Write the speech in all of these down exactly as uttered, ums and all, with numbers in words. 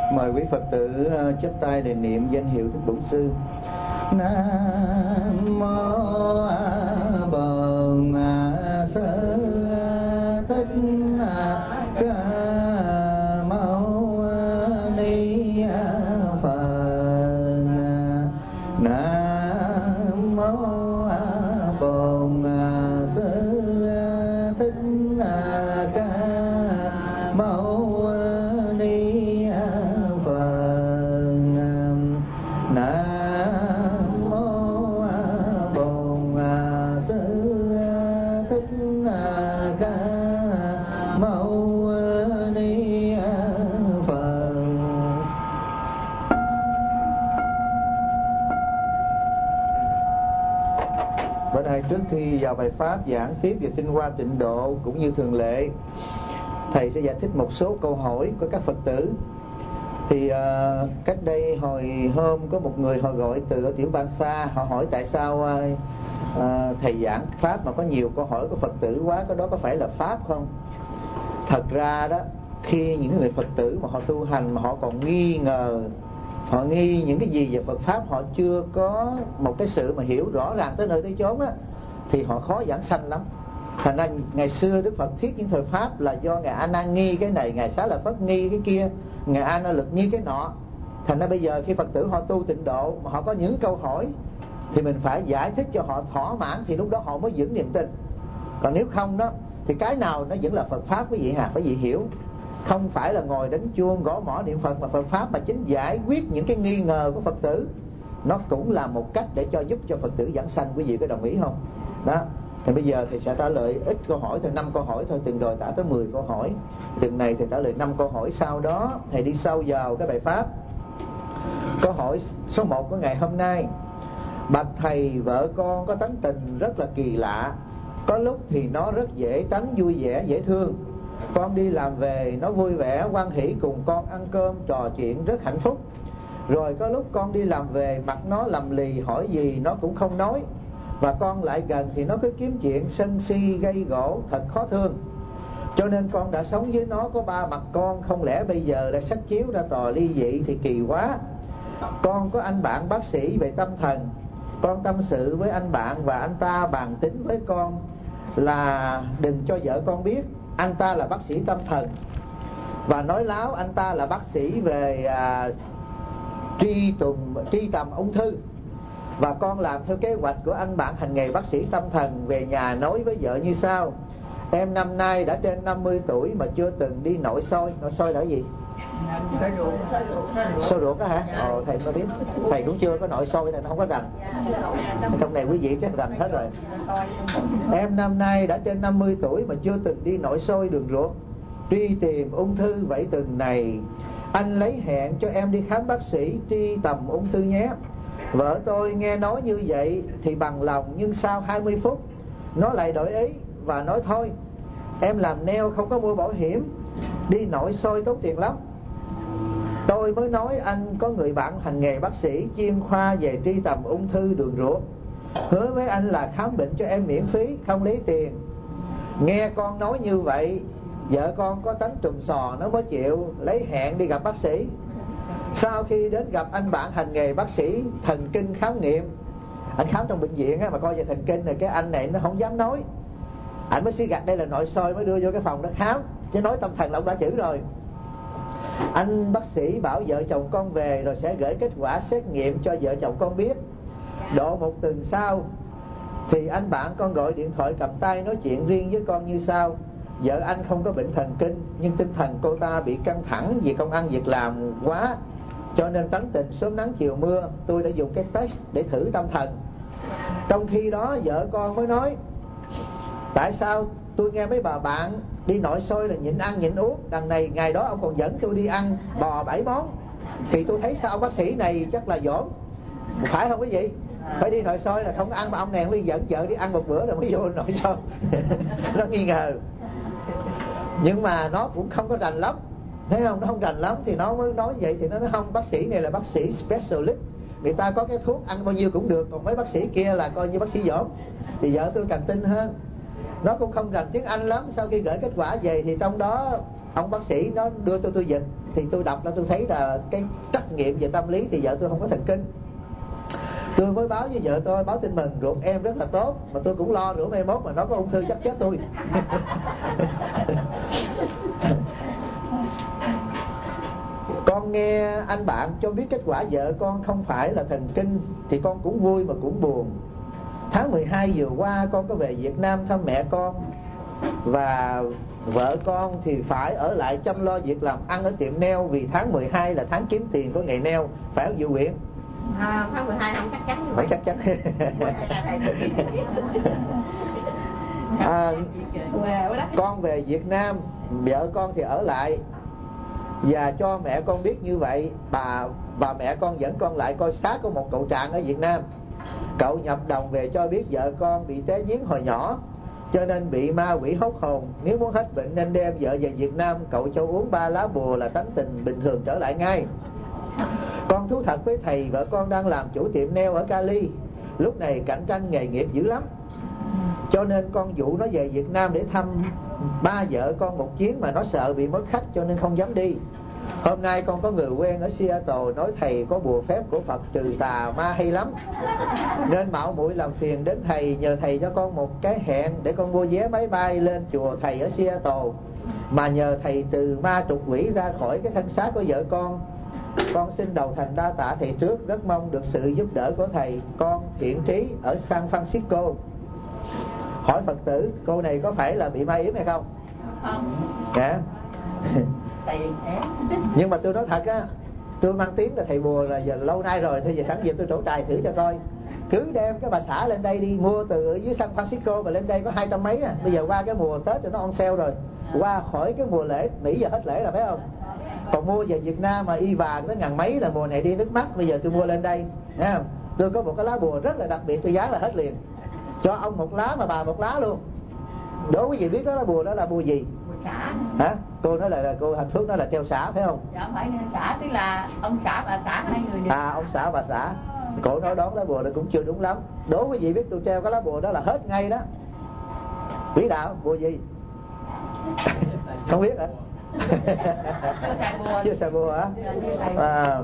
Mời quý Phật tử chắp tay để niệm danh hiệu Đức Bổn Sư. Nam mô A Bổn Sư Thích Ca Mâu Ni Phật. Nam mô A Bổn Sư Thích Ca Mâu Ni Phật. Nam mô A Bổn Sư Thích Ca Mâu Ni Phật. Bữa nay trước khi vào bài pháp giảng tiếp về tinh hoa tịnh độ cũng như thường lệ, thầy sẽ giải thích một số câu hỏi của các Phật tử. Thì uh, cách đây hồi hôm có một người họ gọi từ ở tiểu bang xa, họ hỏi tại sao uh, uh, thầy giảng pháp mà có nhiều câu hỏi của Phật tử quá, cái đó có phải là pháp không? Thật ra đó, khi những người Phật tử mà họ tu hành mà họ còn nghi ngờ, họ nghi những cái gì về Phật pháp, họ chưa có một cái sự mà hiểu rõ ràng tới nơi tới chốn á, thì họ khó giảng sanh lắm. Thành ra ngày xưa Đức Phật thuyết những thời pháp là do Ngài A Nan nghi cái này, Ngài Xá Lợi Phất nghi cái kia, Ngài A Na Lực nghi cái nọ. Thành ra bây giờ khi Phật tử họ tu tịnh độ mà họ có những câu hỏi thì mình phải giải thích cho họ thỏa mãn, thì lúc đó họ mới vững niềm tin. Còn nếu không đó thì cái nào nó vẫn là Phật pháp quý vị hà, phải vị hiểu. Không phải là ngồi đánh chuông gõ mõ niệm Phật, mà Phật pháp mà chính giải quyết những cái nghi ngờ của Phật tử. Nó cũng là một cách để cho giúp cho Phật tử giảng sanh, quý vị có đồng ý không? Đó. Thì bây giờ thì sẽ trả lời ít câu hỏi thôi, năm câu hỏi thôi, từng rồi đã tới mười câu hỏi. Từng này thì trả lời năm câu hỏi, sau đó thầy đi sâu vào cái bài pháp. Câu hỏi số một của ngày hôm nay: bạch thầy, vợ con có tánh tình rất là kỳ lạ. Có lúc thì nó rất dễ tánh vui vẻ dễ thương. Con đi làm về nó vui vẻ hoan hỉ cùng con ăn cơm trò chuyện rất hạnh phúc. Rồi có lúc con đi làm về mặt nó lầm lì, hỏi gì nó cũng không nói. Và con lại gần thì nó cứ kiếm chuyện sân si gây gổ, thật khó thương. Cho nên con đã sống với nó có ba mặt con, không lẽ bây giờ đã xách chiếu ra tòa ly dị thì kỳ quá. Con có anh bạn bác sĩ về tâm thần. Con tâm sự với anh bạn và anh ta bàn tính với con là đừng cho vợ con biết anh ta là bác sĩ tâm thần, và nói láo anh ta là bác sĩ về à, tri tùng tri tầm ung thư. Và con làm theo kế hoạch của anh bạn hành nghề bác sĩ tâm thần, về nhà nói với vợ như sau: em năm nay đã trên năm mươi tuổi mà chưa từng đi nội soi. Nội soi là cái gì? Soi ruột đó hả? Ồ, thầy có biết. Thầy cũng chưa có nội soi, thầy không có rành. Trong này quý vị chắc rành hết rồi. Em năm nay đã trên năm mươi tuổi mà chưa từng đi nội soi đường ruột, truy tìm ung thư. Vậy tuần này anh lấy hẹn cho em đi khám bác sĩ tri tầm ung thư nhé. Vợ tôi nghe nói như vậy thì bằng lòng, nhưng sau hai mươi phút nó lại đổi ý và nói thôi, em làm nail không có mua bảo hiểm, đi nội soi tốn tiền lắm. Tôi mới nói anh có người bạn hành nghề bác sĩ chuyên khoa về tri tầm ung thư đường ruột, hứa với anh là khám bệnh cho em miễn phí, không lấy tiền. Nghe con nói như vậy, vợ con có tánh trùm sò, nó mới chịu lấy hẹn đi gặp bác sĩ. Sau khi đến gặp anh bạn hành nghề bác sĩ thần kinh khám nghiệm, anh khám trong bệnh viện á, mà coi về thần kinh này, cái anh này nó không dám nói. Anh mới suy gạt đây là nội soi, mới đưa vô cái phòng đó khám, chứ nói tâm thần là ông đã chữ rồi. Anh bác sĩ bảo vợ chồng con về rồi sẽ gửi kết quả xét nghiệm cho vợ chồng con biết. Độ một tuần sau thì anh bạn con gọi điện thoại cầm tay nói chuyện riêng với con như sau: vợ anh không có bệnh thần kinh, nhưng tinh thần cô ta bị căng thẳng vì công ăn việc làm quá, cho nên tánh tình sớm nắng chiều mưa. Tôi đã dùng cái test để thử tâm thần. Trong khi đó vợ con mới nói: tại sao tôi nghe mấy bà bạn đi nội soi là nhịn ăn nhịn uống, đằng này ngày đó ông còn dẫn tôi đi ăn bò bảy món, thì tôi thấy sao ông bác sĩ này chắc là dỗm, phải không quý vị? Phải đi nội soi là không ăn, mà ông này mới dẫn vợ đi ăn một bữa rồi mới vô nội soi. Nó nghi ngờ, nhưng mà nó cũng không có rành lắm, thấy không? Nó không rành lắm thì nó mới nói vậy. Thì nó nói không, bác sĩ này là bác sĩ specialist, người ta có cái thuốc ăn bao nhiêu cũng được, còn mấy bác sĩ kia là coi như bác sĩ dỗm. Thì vợ tôi càng tin hơn. Nó cũng không rành tiếng Anh lắm. Sau khi gửi kết quả về thì trong đó ông bác sĩ nó đưa tôi tôi dịch thì tôi đọc là tôi thấy là cái trắc nghiệm về tâm lý thì vợ tôi không có thần kinh. Tôi mới báo với vợ tôi, báo tin mừng ruột em rất là tốt, mà tôi cũng lo rửa mai mốt mà nó có ung thư chắc chết tôi. Con nghe anh bạn cho biết kết quả vợ con không phải là thần kinh thì con cũng vui mà cũng buồn. Tháng mười hai vừa qua con có về Việt Nam thăm mẹ con, và vợ con thì phải ở lại chăm lo việc làm ăn ở tiệm nail, vì tháng mười hai là tháng kiếm tiền của nghề nail, phải không Diệu Quyện? À, tháng mười hai không chắc chắn như vậy. Phải chắc chắn. À, con về Việt Nam, vợ con thì ở lại, và cho mẹ con biết như vậy. Bà và mẹ con dẫn con lại coi xác của một cậu Trạng ở Việt Nam. Cậu nhập đồng về cho biết vợ con bị té giếng hồi nhỏ, cho nên bị ma quỷ hốt hồn. Nếu muốn hết bệnh nên đem vợ về Việt Nam. Cậu cho uống ba lá bùa là tánh tình bình thường trở lại ngay. Con thú thật với thầy, vợ con đang làm chủ tiệm nail ở Cali. Lúc này cạnh tranh nghề nghiệp dữ lắm, cho nên con dụ nó về Việt Nam để thăm ba vợ con một chuyến, mà nó sợ bị mất khách cho nên không dám đi. Hôm nay con có người quen ở Seattle nói thầy có bùa phép của Phật trừ tà ma hay lắm, nên mạo muội làm phiền đến thầy, nhờ thầy cho con một cái hẹn để con mua vé máy bay lên chùa thầy ở Seattle, mà nhờ thầy trừ ma trục quỷ ra khỏi cái thân xác của vợ con. Con xin đầu thành đa tạ thầy trước, rất mong được sự giúp đỡ của thầy. Con Thiện Trí ở San Francisco. Hỏi Phật tử, cô này có phải là bị ma yếm hay không? Không. Dạ. Nhưng mà tôi nói thật á, tôi mang tiếng là thầy bùa là giờ lâu nay rồi, thì giờ sẵn dịp tôi trổ tài thử cho coi. Cứ đem cái bà xã lên đây đi, mua từ ở dưới San Francisco mà lên đây có hai trăm mấy à. Bây giờ qua cái mùa Tết thì nó on sale rồi, qua khỏi cái mùa lễ, Mỹ giờ hết lễ rồi phải không? Còn mua về Việt Nam mà y vàng tới ngàn mấy là mùa này đi nước mắt. Bây giờ tôi mua lên đây, thấy không? Tôi có một cái lá bùa rất là đặc biệt, tôi giá là hết liền. Cho ông một lá mà bà một lá luôn. Đố quý vị biết đó là bùa đó là bùa gì? Bùa xả. Hả? Cô nói là, là cô Hạnh Phước nói là treo xả phải không? Dạ phải xả, tức là ông xã bà xã hai người đều. À, ông xã bà xã. Cô nói đón lá bùa là cũng chưa đúng lắm. Đố quý vị biết tôi treo cái lá bùa đó là hết ngay đó. Quý đạo bùa gì? Không biết hả? Chưa xài bùa hả? À,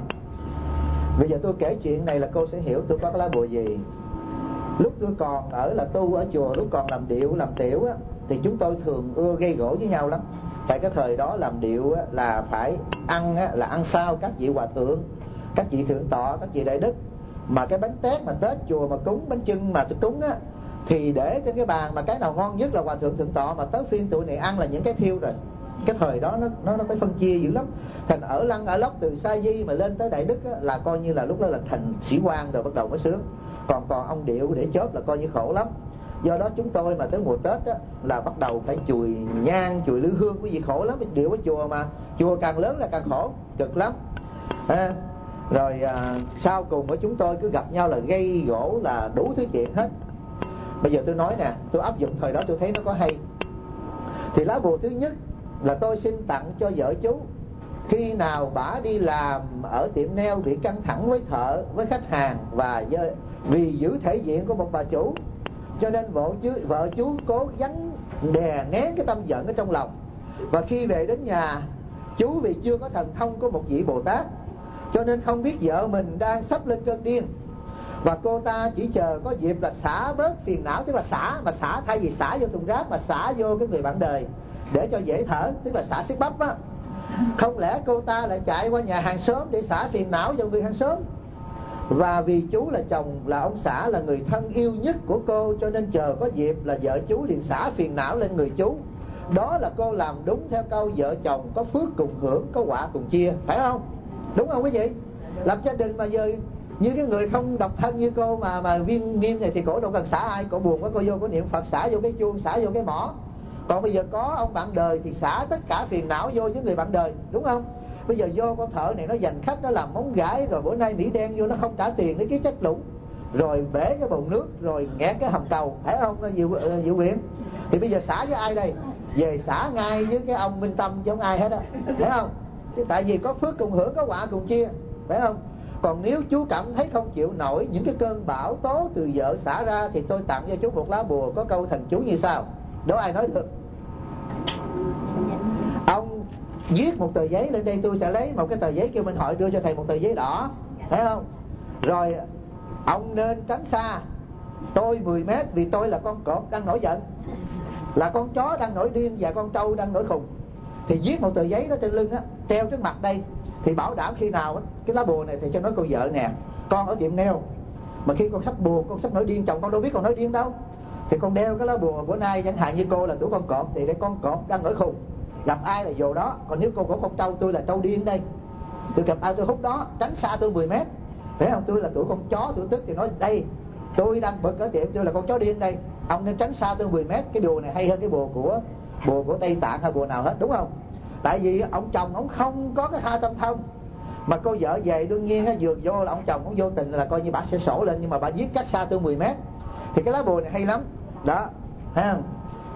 bây giờ tôi kể chuyện này là cô sẽ hiểu tôi có cái lá bùa gì. Lúc tôi còn ở là tu ở chùa, lúc còn làm điệu làm tiểu á, thì chúng tôi thường ưa gây gỗ với nhau lắm. Tại cái thời đó làm điệu á, là phải ăn á, là ăn sao các vị hòa thượng, các vị thượng tọa, các vị đại đức. Mà cái bánh tét mà Tết chùa mà cúng, bánh chưng mà tôi cúng á, thì để trên cái bàn mà cái nào ngon nhất là hòa thượng thượng tọa, mà tới phiên tụi này ăn là những cái thiêu rồi. Cái thời đó nó nó nó phải phân chia dữ lắm. Thành ở lăng ở lóc từ sa di mà lên tới đại đức á, là coi như là lúc đó là thành sĩ quan rồi bắt đầu mới sướng. Còn còn ông điệu để chớp là coi như khổ lắm. Do đó chúng tôi mà tới mùa Tết á, là bắt đầu phải chùi nhang, chùi lư hương, cái gì khổ lắm. Điệu ở chùa mà, chùa càng lớn là càng khổ, cực lắm à. Rồi à, sau cùng của chúng tôi cứ gặp nhau là gây gỗ là đủ thứ chuyện hết. Bây giờ tôi nói nè, tôi áp dụng thời đó tôi thấy nó có hay. Thì lá bùa thứ nhất là tôi xin tặng cho vợ chú. Khi nào bả đi làm ở tiệm nail bị căng thẳng với thợ, với khách hàng, và vì giữ thể diện của một bà chủ, cho nên vợ chú, vợ chú cố gắng đè nén cái tâm giận ở trong lòng. Và khi về đến nhà, chú vì chưa có thần thông của một vị Bồ Tát, cho nên không biết vợ mình đang sắp lên cơn điên. Và cô ta chỉ chờ có dịp là xả bớt phiền não, tức là xả, mà xả thay vì xả vô thùng rác mà xả vô cái người bạn đời để cho dễ thở, tức là xả xích bắp á. Không lẽ cô ta lại chạy qua nhà hàng xóm để xả phiền não vào người hàng xóm. Và vì chú là chồng, là ông xã, là người thân yêu nhất của cô, cho nên chờ có dịp là vợ chú liền xả phiền não lên người chú. Đó là cô làm đúng theo câu vợ chồng có phước cùng hưởng, có quả cùng chia, phải không? Đúng không quý vị? Lập gia đình mà giờ như cái người không độc thân như cô mà mà viên nghiêm này thì cổ đâu cần xả ai. Cổ buồn quá cô vô có niệm Phật, xả vô cái chuông, xả vô cái mỏ. Còn bây giờ có ông bạn đời thì xả tất cả phiền não vô với người bạn đời, đúng không? Bây giờ vô con thợ này nó giành khách, nó làm móng gãi, rồi bữa nay Mỹ đen vô nó không trả tiền để ký chất lũng, rồi bể cái bồn nước, rồi nghẹt cái hầm cầu, phải không Diệu, Diệu Quyện? Thì bây giờ xả với ai đây? Về xả ngay với cái ông Minh Tâm chứ không ai hết á, phải không? Chứ tại vì có phước cùng hưởng, có quả cùng chia, phải không? Còn nếu chú cảm thấy không chịu nổi những cái cơn bão tố từ vợ xả ra, thì tôi tặng cho chú một lá bùa có câu thần chú như sau. Đố ai nói được? Ông viết một tờ giấy lên đây, tôi sẽ lấy một cái tờ giấy kêu Minh Hội đưa cho thầy một tờ giấy đỏ, thấy không? Rồi ông nên tránh xa tôi mười mét vì tôi là con cọp đang nổi giận, là con chó đang nổi điên và con trâu đang nổi khùng. Thì viết một tờ giấy đó trên lưng á, treo trước mặt đây, thì bảo đảm khi nào á, cái lá bùa này thì cho nói cô vợ nè, con ở tiệm nail mà khi con sắp buồn, con sắp nổi điên, chồng con đâu biết con nổi điên đâu, thì con đeo cái lá bùa bữa nay chẳng hạn như cô là tuổi con cọp thì đây con cọp đang nổi khùng, gặp ai là dồ đó. Còn nếu cô của con trâu, tôi là trâu điên đây, tôi gặp ai tôi hút đó, tránh xa tôi mười mét, thấy không? Tôi là tuổi con chó tuổi tức thì nói đây, tôi đang bực ở tiệm, tôi là con chó điên đây, ông nên tránh xa tôi mười mét. Cái bùa này hay hơn cái bùa của bùa của Tây Tạng hay bùa nào hết, đúng không? Tại vì ông chồng ông không có cái tha tâm thông, mà cô vợ về đương nhiên á, vừa vô là ông chồng cũng vô tình là coi như bà sẽ sổ lên, nhưng mà bà viết cách xa tôi mười mét. Thì cái lá bùa này hay lắm đó, thấy không?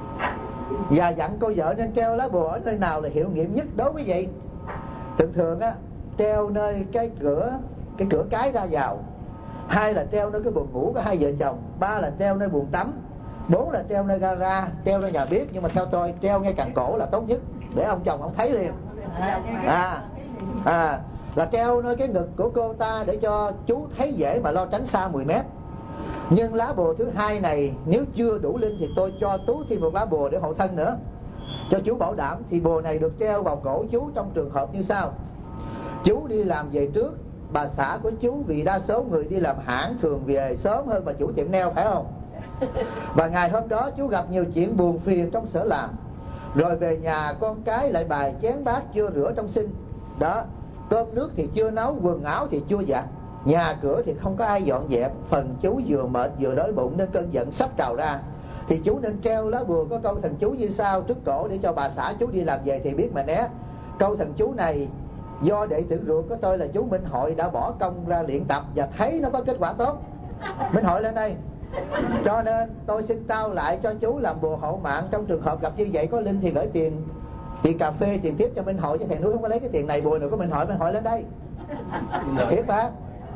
Và dặn cô vợ nên treo lá bùa ở nơi nào là hiệu nghiệm nhất đối với vậy. Thường thường á, treo nơi cái cửa cái cửa cái ra vào, hai là treo nơi cái buồng ngủ của hai vợ chồng, ba là treo nơi buồng tắm, bốn là treo nơi gara, treo nơi nhà bếp. Nhưng mà theo tôi treo ngay cẳng cổ là tốt nhất, để ông chồng ông thấy liền. À, à là treo nơi cái ngực của cô ta để cho chú thấy dễ mà lo tránh xa mười mét. Nhưng lá bùa thứ hai này nếu chưa đủ linh thì tôi cho Tú thêm một lá bùa để hộ thân nữa, cho chú bảo đảm. Thì bùa này được treo vào cổ chú trong trường hợp như sau: chú đi làm về trước, bà xã của chú, vì đa số người đi làm hãng thường về sớm hơn bà chủ tiệm nail, phải không? Và ngày hôm đó chú gặp nhiều chuyện buồn phiền trong sở làm, rồi về nhà con cái lại bài chén bát chưa rửa trong sink đó, cơm nước thì chưa nấu, quần áo thì chưa giặt, nhà cửa thì không có ai dọn dẹp. Phần chú vừa mệt vừa đói bụng nên cơn giận sắp trào ra. Thì chú nên treo lá bùa có câu thần chú như sau trước cổ, để cho bà xã chú đi làm về thì biết mà né. Câu thần chú này do đệ tử ruột của tôi là chú Minh Hội đã bỏ công ra luyện tập và thấy nó có kết quả tốt. Minh Hội lên đây, cho nên tôi xin trao lại cho chú làm bùa hộ mạng. Trong trường hợp gặp như vậy có linh thì gửi tiền tiền cà phê, tiền tiếp cho Minh Hội, cho thầy núi không có lấy cái tiền này. Bùa nữa của Minh Hội, Minh Hội lên đây. Thiệt ba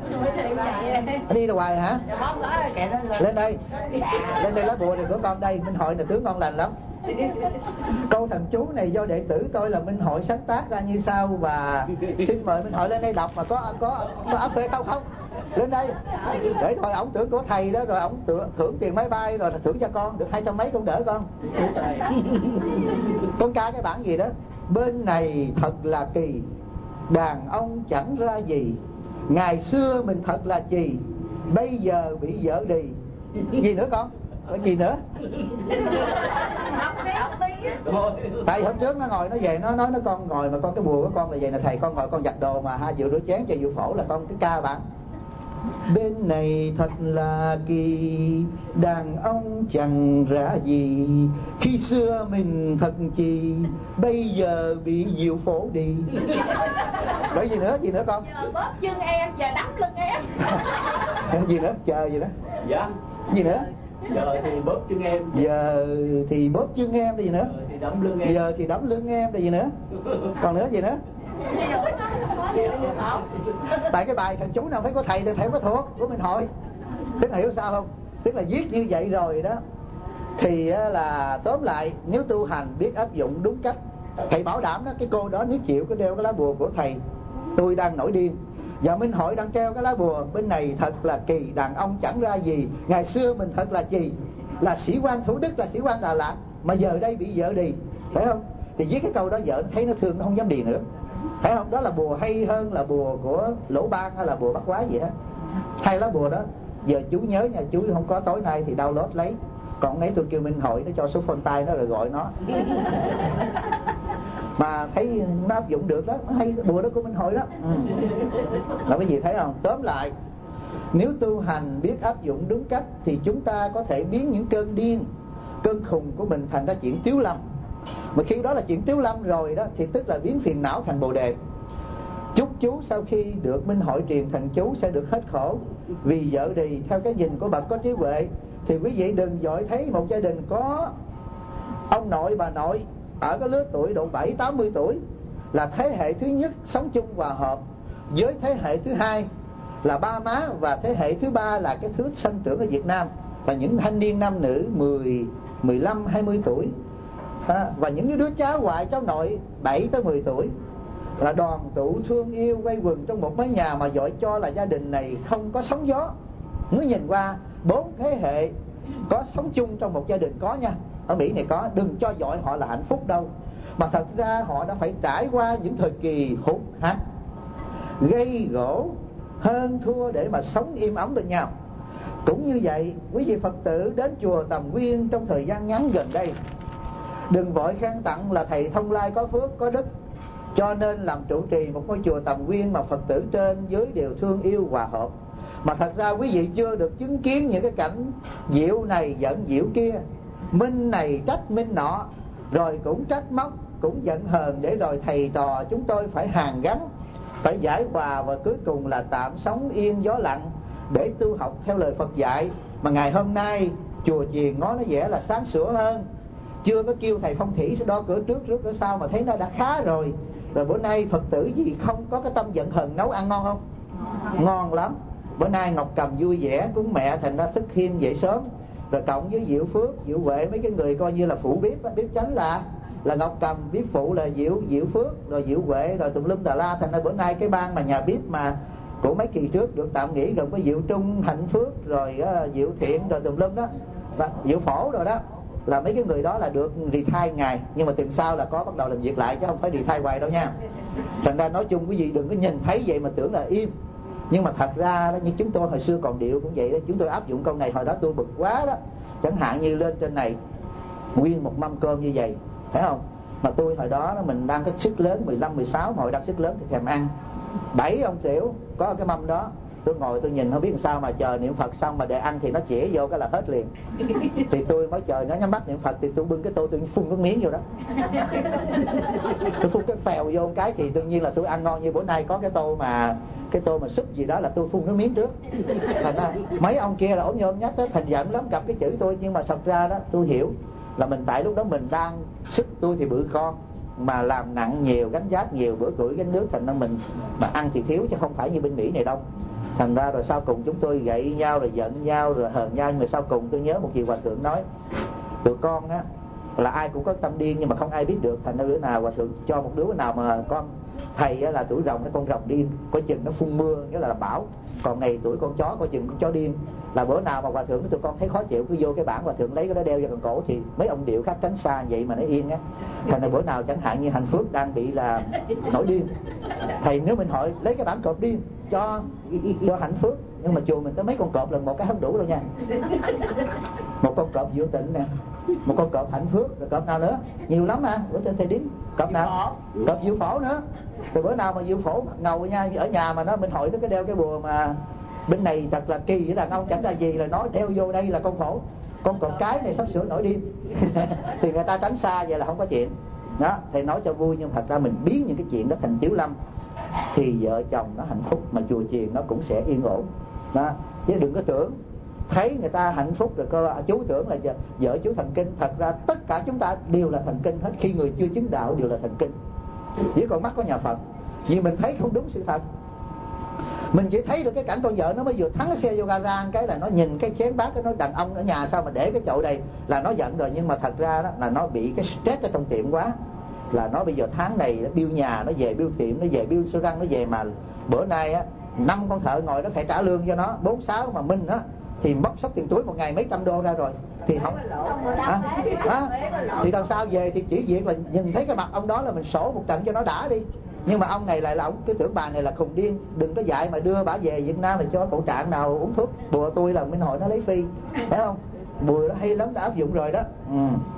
đi đâu hoài hả? Lên đây, lên đây lá bùa này của con đây. Minh Hội là tướng ngon lành lắm. Câu thần chú này do đệ tử tôi là Minh Hội sáng tác ra như sau, và xin mời Minh Hội lên đây đọc. Mà có có có áp phê không? Không lên đây để thôi ổng tưởng của thầy đó, rồi ổng thưởng tiền máy bay rồi thưởng cho con được hai trăm mấy cũng đỡ con. Con ca cái bản gì đó: bên này thật là kỳ, đàn ông chẳng ra gì, ngày xưa mình thật là chì, bây giờ bị vợ đì. Gì nữa con? Có gì nữa? Thầy hôm trước nó ngồi nó về nó nói nó con ngồi mà con cái bùa của con là vậy nè thầy, con ngồi con giặt đồ mà hai triệu rửa chén cho vụ phổ là con cái ca bạn. Bên này thật là kỳ, đàn ông chẳng ra gì, khi xưa mình thật chi, bây giờ bị diệu phổ đi. Bởi gì nữa? Gì nữa con? Giờ bóp chân em, giờ đấm lưng em. Gì nữa? Chờ gì nữa? Dạ. Gì nữa? Giờ thì bóp chân em. Giờ thì bóp chân em, là gì nữa? Giờ thì đấm lưng em. Giờ thì đấm lưng em, là gì nữa? Còn nữa gì nữa? Tại cái bài thần chú nào phải có thầy thì thầy có thuộc của Minh Hội. Tức là hiểu sao không? Tức là viết như vậy rồi đó thì là tóm lại, nếu tu hành biết áp dụng đúng cách, thầy bảo đảm đó, cái cô đó nếu chịu cái đeo cái lá bùa của thầy tôi đang nổi điên, và Minh Hội đang treo cái lá bùa bên này thật là kỳ, đàn ông chẳng ra gì, ngày xưa mình thật là chì, là sĩ quan Thủ Đức, là sĩ quan Đà Lạt, mà giờ đây bị vợ đì, phải không? Thì viết cái câu đó vợ thấy nó thương nó không dám đì nữa, phải không? Đó là bùa hay hơn là bùa của Lỗ Ban hay là bùa bắt quái gì hết. Hay lá bùa đó giờ chú nhớ nha, chú không có tối nay thì download lấy, còn ấy tôi kêu Minh Hội nó cho số phone tay nó rồi gọi nó. Mà thấy nó áp dụng được đó, hay cái bùa đó của Minh Hội đó. Ừ. Là cái gì thấy không? Tóm lại, nếu tu hành biết áp dụng đúng cách thì chúng ta có thể biến những cơn điên, cơn khùng của mình thành ra chuyện tiếu lâm. Mà khi đó là chuyện tiếu lâm rồi đó thì tức là biến phiền não thành bồ đề. Chúc chú sau khi được Minh Hội truyền thần chú sẽ được hết khổ. Vì vợ đì theo cái nhìn của bậc có trí huệ thì quý vị đừng dội thấy một gia đình có ông nội bà nội ở cái lứa tuổi độ bảy tám mươi tuổi là thế hệ thứ nhất sống chung hòa hợp, với thế hệ thứ hai là ba má, và thế hệ thứ ba là cái thứ sanh trưởng ở Việt Nam là những thanh niên nam nữ mười, mười lăm, hai mươi tuổi. à, và những đứa cháu ngoại cháu nội bảy tới mười tuổi là đoàn tụ thương yêu quây quần trong một mái nhà mà gọi cho là gia đình này không có sóng gió. Mới nhìn qua bốn thế hệ có sống chung trong một gia đình có nha, ở Mỹ này có, đừng cho gọi họ là hạnh phúc đâu, mà thật ra họ đã phải trải qua những thời kỳ hụt hạt, gây gổ, hơn thua để mà sống im ấm bên nhau. Cũng như vậy, quý vị Phật tử đến chùa Tầm Quyên trong thời gian ngắn gần đây, đừng vội khen tặng là thầy Thông Lai có phước có đức, cho nên làm trụ trì một ngôi chùa Tầm Quyên mà Phật tử trên dưới đều thương yêu hòa hợp. Mà thật ra quý vị chưa được chứng kiến những cái cảnh diệu này giận diệu kia, minh này trách minh nọ, rồi cũng trách móc, cũng giận hờn, để rồi thầy trò chúng tôi phải hàn gắn, phải giải hòa, và cuối cùng là tạm sống yên gió lặng để tu học theo lời Phật dạy. Mà ngày hôm nay chùa chiền ngó nó vẻ là sáng sủa hơn, chưa có kêu thầy phong thủy sẽ đo cửa trước trước cửa sau mà thấy nó đã khá rồi. Rồi bữa nay Phật tử gì không có cái tâm giận hờn, nấu ăn ngon không? Ngon lắm. Bữa nay Ngọc Cầm vui vẻ cúng mẹ, thành ra thức khiêm dậy sớm, rồi cộng với Diệu Phước, Diệu Huệ, mấy cái người coi như là phụ bếp, bếp chánh là là Ngọc Cầm, bếp phụ là Diệu Diệu Phước, rồi Diệu Huệ, rồi tùm lum tà la. Thành ra bữa nay cái ban mà nhà bếp mà của mấy kỳ trước được tạm nghỉ, gồm có Diệu Trung, Hạnh Phước, rồi uh, Diệu Thiện, rồi tùm lum đó, và Diệu Phổ rồi đó, là mấy cái người đó là được retire ngày, nhưng mà tuần sau là có bắt đầu làm việc lại, chứ không phải retire hoài đâu nha. Thành ra nói chung quý vị đừng có nhìn thấy vậy mà tưởng là im, nhưng mà thật ra đó, như chúng tôi hồi xưa còn điệu cũng vậy đó, chúng tôi áp dụng câu này. Hồi đó tôi bực quá đó, chẳng hạn như lên trên này nguyên một mâm cơm như vậy, phải không, mà tôi hồi đó mình đang cái sức lớn mười lăm mười sáu, hồi đang sức lớn thì thèm ăn, bảy ông tiểu có cái mâm đó, tôi ngồi tôi nhìn không biết làm sao mà chờ niệm Phật xong mà để ăn thì nó chĩa vô cái là hết liền. Thì tôi mới chờ nó nhắm mắt niệm Phật thì tôi bưng cái tô tôi phun cái miếng vô đó, tôi phun cái phèo vô một cái thì đương nhiên là tôi ăn ngon. Như bữa nay có cái tô mà cái tô mà súp gì đó là tôi phun cái miếng trước. Thành ra mấy ông kia là ốm nhôm nhách đó, thành giận lắm cặp cái chữ tôi. Nhưng mà thật ra đó tôi hiểu là mình tại lúc đó mình đang sức tôi thì bự con, mà làm nặng nhiều, gánh vác nhiều, bữa củi gánh nước, thành ra mình mà ăn thì thiếu chứ không phải như bên Mỹ này đâu. Thành ra rồi sau cùng chúng tôi gậy nhau, rồi giận nhau, rồi hờn nhau. Nhưng mà sau cùng tôi nhớ một vị hòa thượng nói, tụi con á là ai cũng có tâm điên nhưng mà không ai biết được. Thành ra bữa nào hòa thượng cho một đứa nào mà con thầy á, là tuổi rồng, cái con rồng điên, coi chừng nó phun mưa, nghĩa là, là bão. Còn này tuổi con chó, coi chừng con chó điên. Là bữa nào mà hòa thượng tụi con thấy khó chịu cứ vô cái bảng hòa thượng lấy cái đó đeo vào cần cổ, thì mấy ông điệu khác tránh xa vậy mà nó yên á. Thành ra bữa nào chẳng hạn như Hạnh Phước đang bị là nổi điên, thầy nếu mình hỏi lấy cái bảng cọp điên cho cho Hạnh Phước, nhưng mà chùa mình tới mấy con cọp lần một cái không đủ đâu nha. Một con cọp Diệu Tịnh nè, một con cọp Hạnh Phước, rồi cọp nào nữa, nhiều lắm mà. Bữa thầy điếm cọp nào, cọp Diệu Phổ nữa. Rồi bữa nào mà Diệu Phổ ngầu nha, ở nhà mà nó mình hỏi nó cái đeo cái bùa mà bên này thật là kỳ với đàn ông, chẳng là gì là nó đeo vô đây là con phổ, con cọp cái này sắp sửa nổi điên. Thì người ta tránh xa vậy là không có chuyện đó. Thầy nói cho vui nhưng thật ra mình biến những cái chuyện đó thành tiếu lâm thì vợ chồng nó hạnh phúc, mà chùa chiền nó cũng sẽ yên ổn đó. Chứ đừng có tưởng thấy người ta hạnh phúc rồi cơ chú tưởng là vợ, vợ chú thần kinh. Thật ra tất cả chúng ta đều là thần kinh hết, khi người chưa chứng đạo đều là thần kinh, với con mắt có nhà Phật. Nhưng mình thấy không đúng sự thật, mình chỉ thấy được cái cảnh con vợ nó mới vừa thắng cái xe vô gara cái là nó nhìn cái chén bát, cái nó đàn ông ở nhà sao mà để cái chậu đây là nó giận rồi. Nhưng mà thật ra đó là nó bị cái stress ở trong tiệm quá, là nó bây giờ tháng này nó bill nhà, nó về bill tiệm, nó về bill số răng, nó về mà bữa nay á năm con thợ ngồi nó phải trả lương cho nó bốn sáu, mà Minh á thì mất sốc tiền túi một ngày mấy trăm đô ra rồi thì không à, à, thì làm sao về thì chỉ việc là nhìn thấy cái mặt ông đó là mình sổ một trận cho nó đã đi. Nhưng mà ông này lại là ông cứ tưởng bà này là khùng điên, đừng có dạy mà đưa bà về Việt Nam là cho cổ trạng nào uống thuốc. Bùa tôi là Minh Hội nó lấy phi, phải không? Bùa nó hay lắm, đã áp dụng rồi đó. Ừ.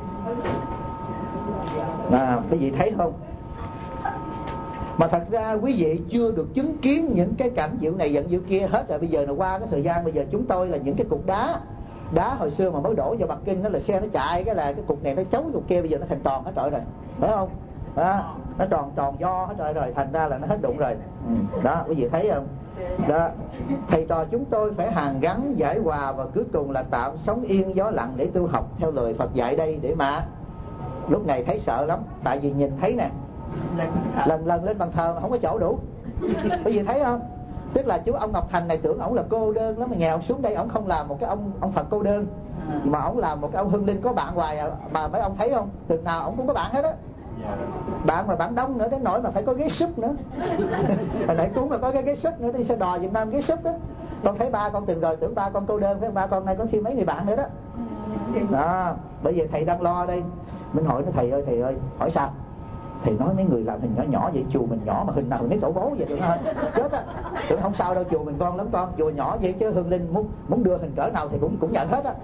À, quý vị thấy không? Mà thật ra quý vị chưa được chứng kiến những cái cảnh diệu này giận diệu kia hết rồi. Bây giờ là qua cái thời gian bây giờ chúng tôi là những cái cục đá đá hồi xưa mà mới đổ vào Bắc Kinh, nó là xe nó chạy cái là cái cục này nó chấu cục kia, bây giờ nó thành tròn hết trọi rồi, phải không? Đó, nó tròn tròn do hết trọi rồi, thành ra là nó hết đụng rồi. Ừ. Đó, quý vị thấy không? Đó, thầy trò chúng tôi phải hàn gắn giải hòa, và cuối cùng là tạm sống yên gió lặng để tu học theo lời Phật dạy đây. Để mà lúc này thấy sợ lắm, tại vì nhìn thấy nè, lần lần lên bàn thờ mà không có chỗ đủ, quý vị thấy không? Tức là chú ông Ngọc Thành này tưởng ổng là cô đơn lắm, mà nhà ông xuống đây ổng không làm một cái ông ông Phật cô đơn, mà ổng làm một cái ông Hưng Linh có bạn hoài à. Mà mấy ông thấy không, từ nào ổng cũng có bạn hết á. Bạn mà bạn đông nữa đến nỗi mà phải có ghế súp nữa. Hồi nãy cúng là có cái ghế súp nữa, đi xe đò Việt Nam ghế súp đó. Con thấy ba con từng rồi tưởng ba con cô đơn, với ba con này có thêm mấy người bạn nữa đó. Đó, bởi vì thầy đang lo đây. Mình hỏi nó, thầy ơi thầy ơi, hỏi sao? Thầy nói mấy người làm hình nhỏ nhỏ vậy, chùa mình nhỏ mà hình nào mấy tổ bố vậy tưởng ơi, chết á. Tưởng không sao đâu, chùa mình con lắm con, chùa nhỏ vậy chứ Hương Linh muốn muốn đưa hình cỡ nào thì cũng cũng nhận hết á.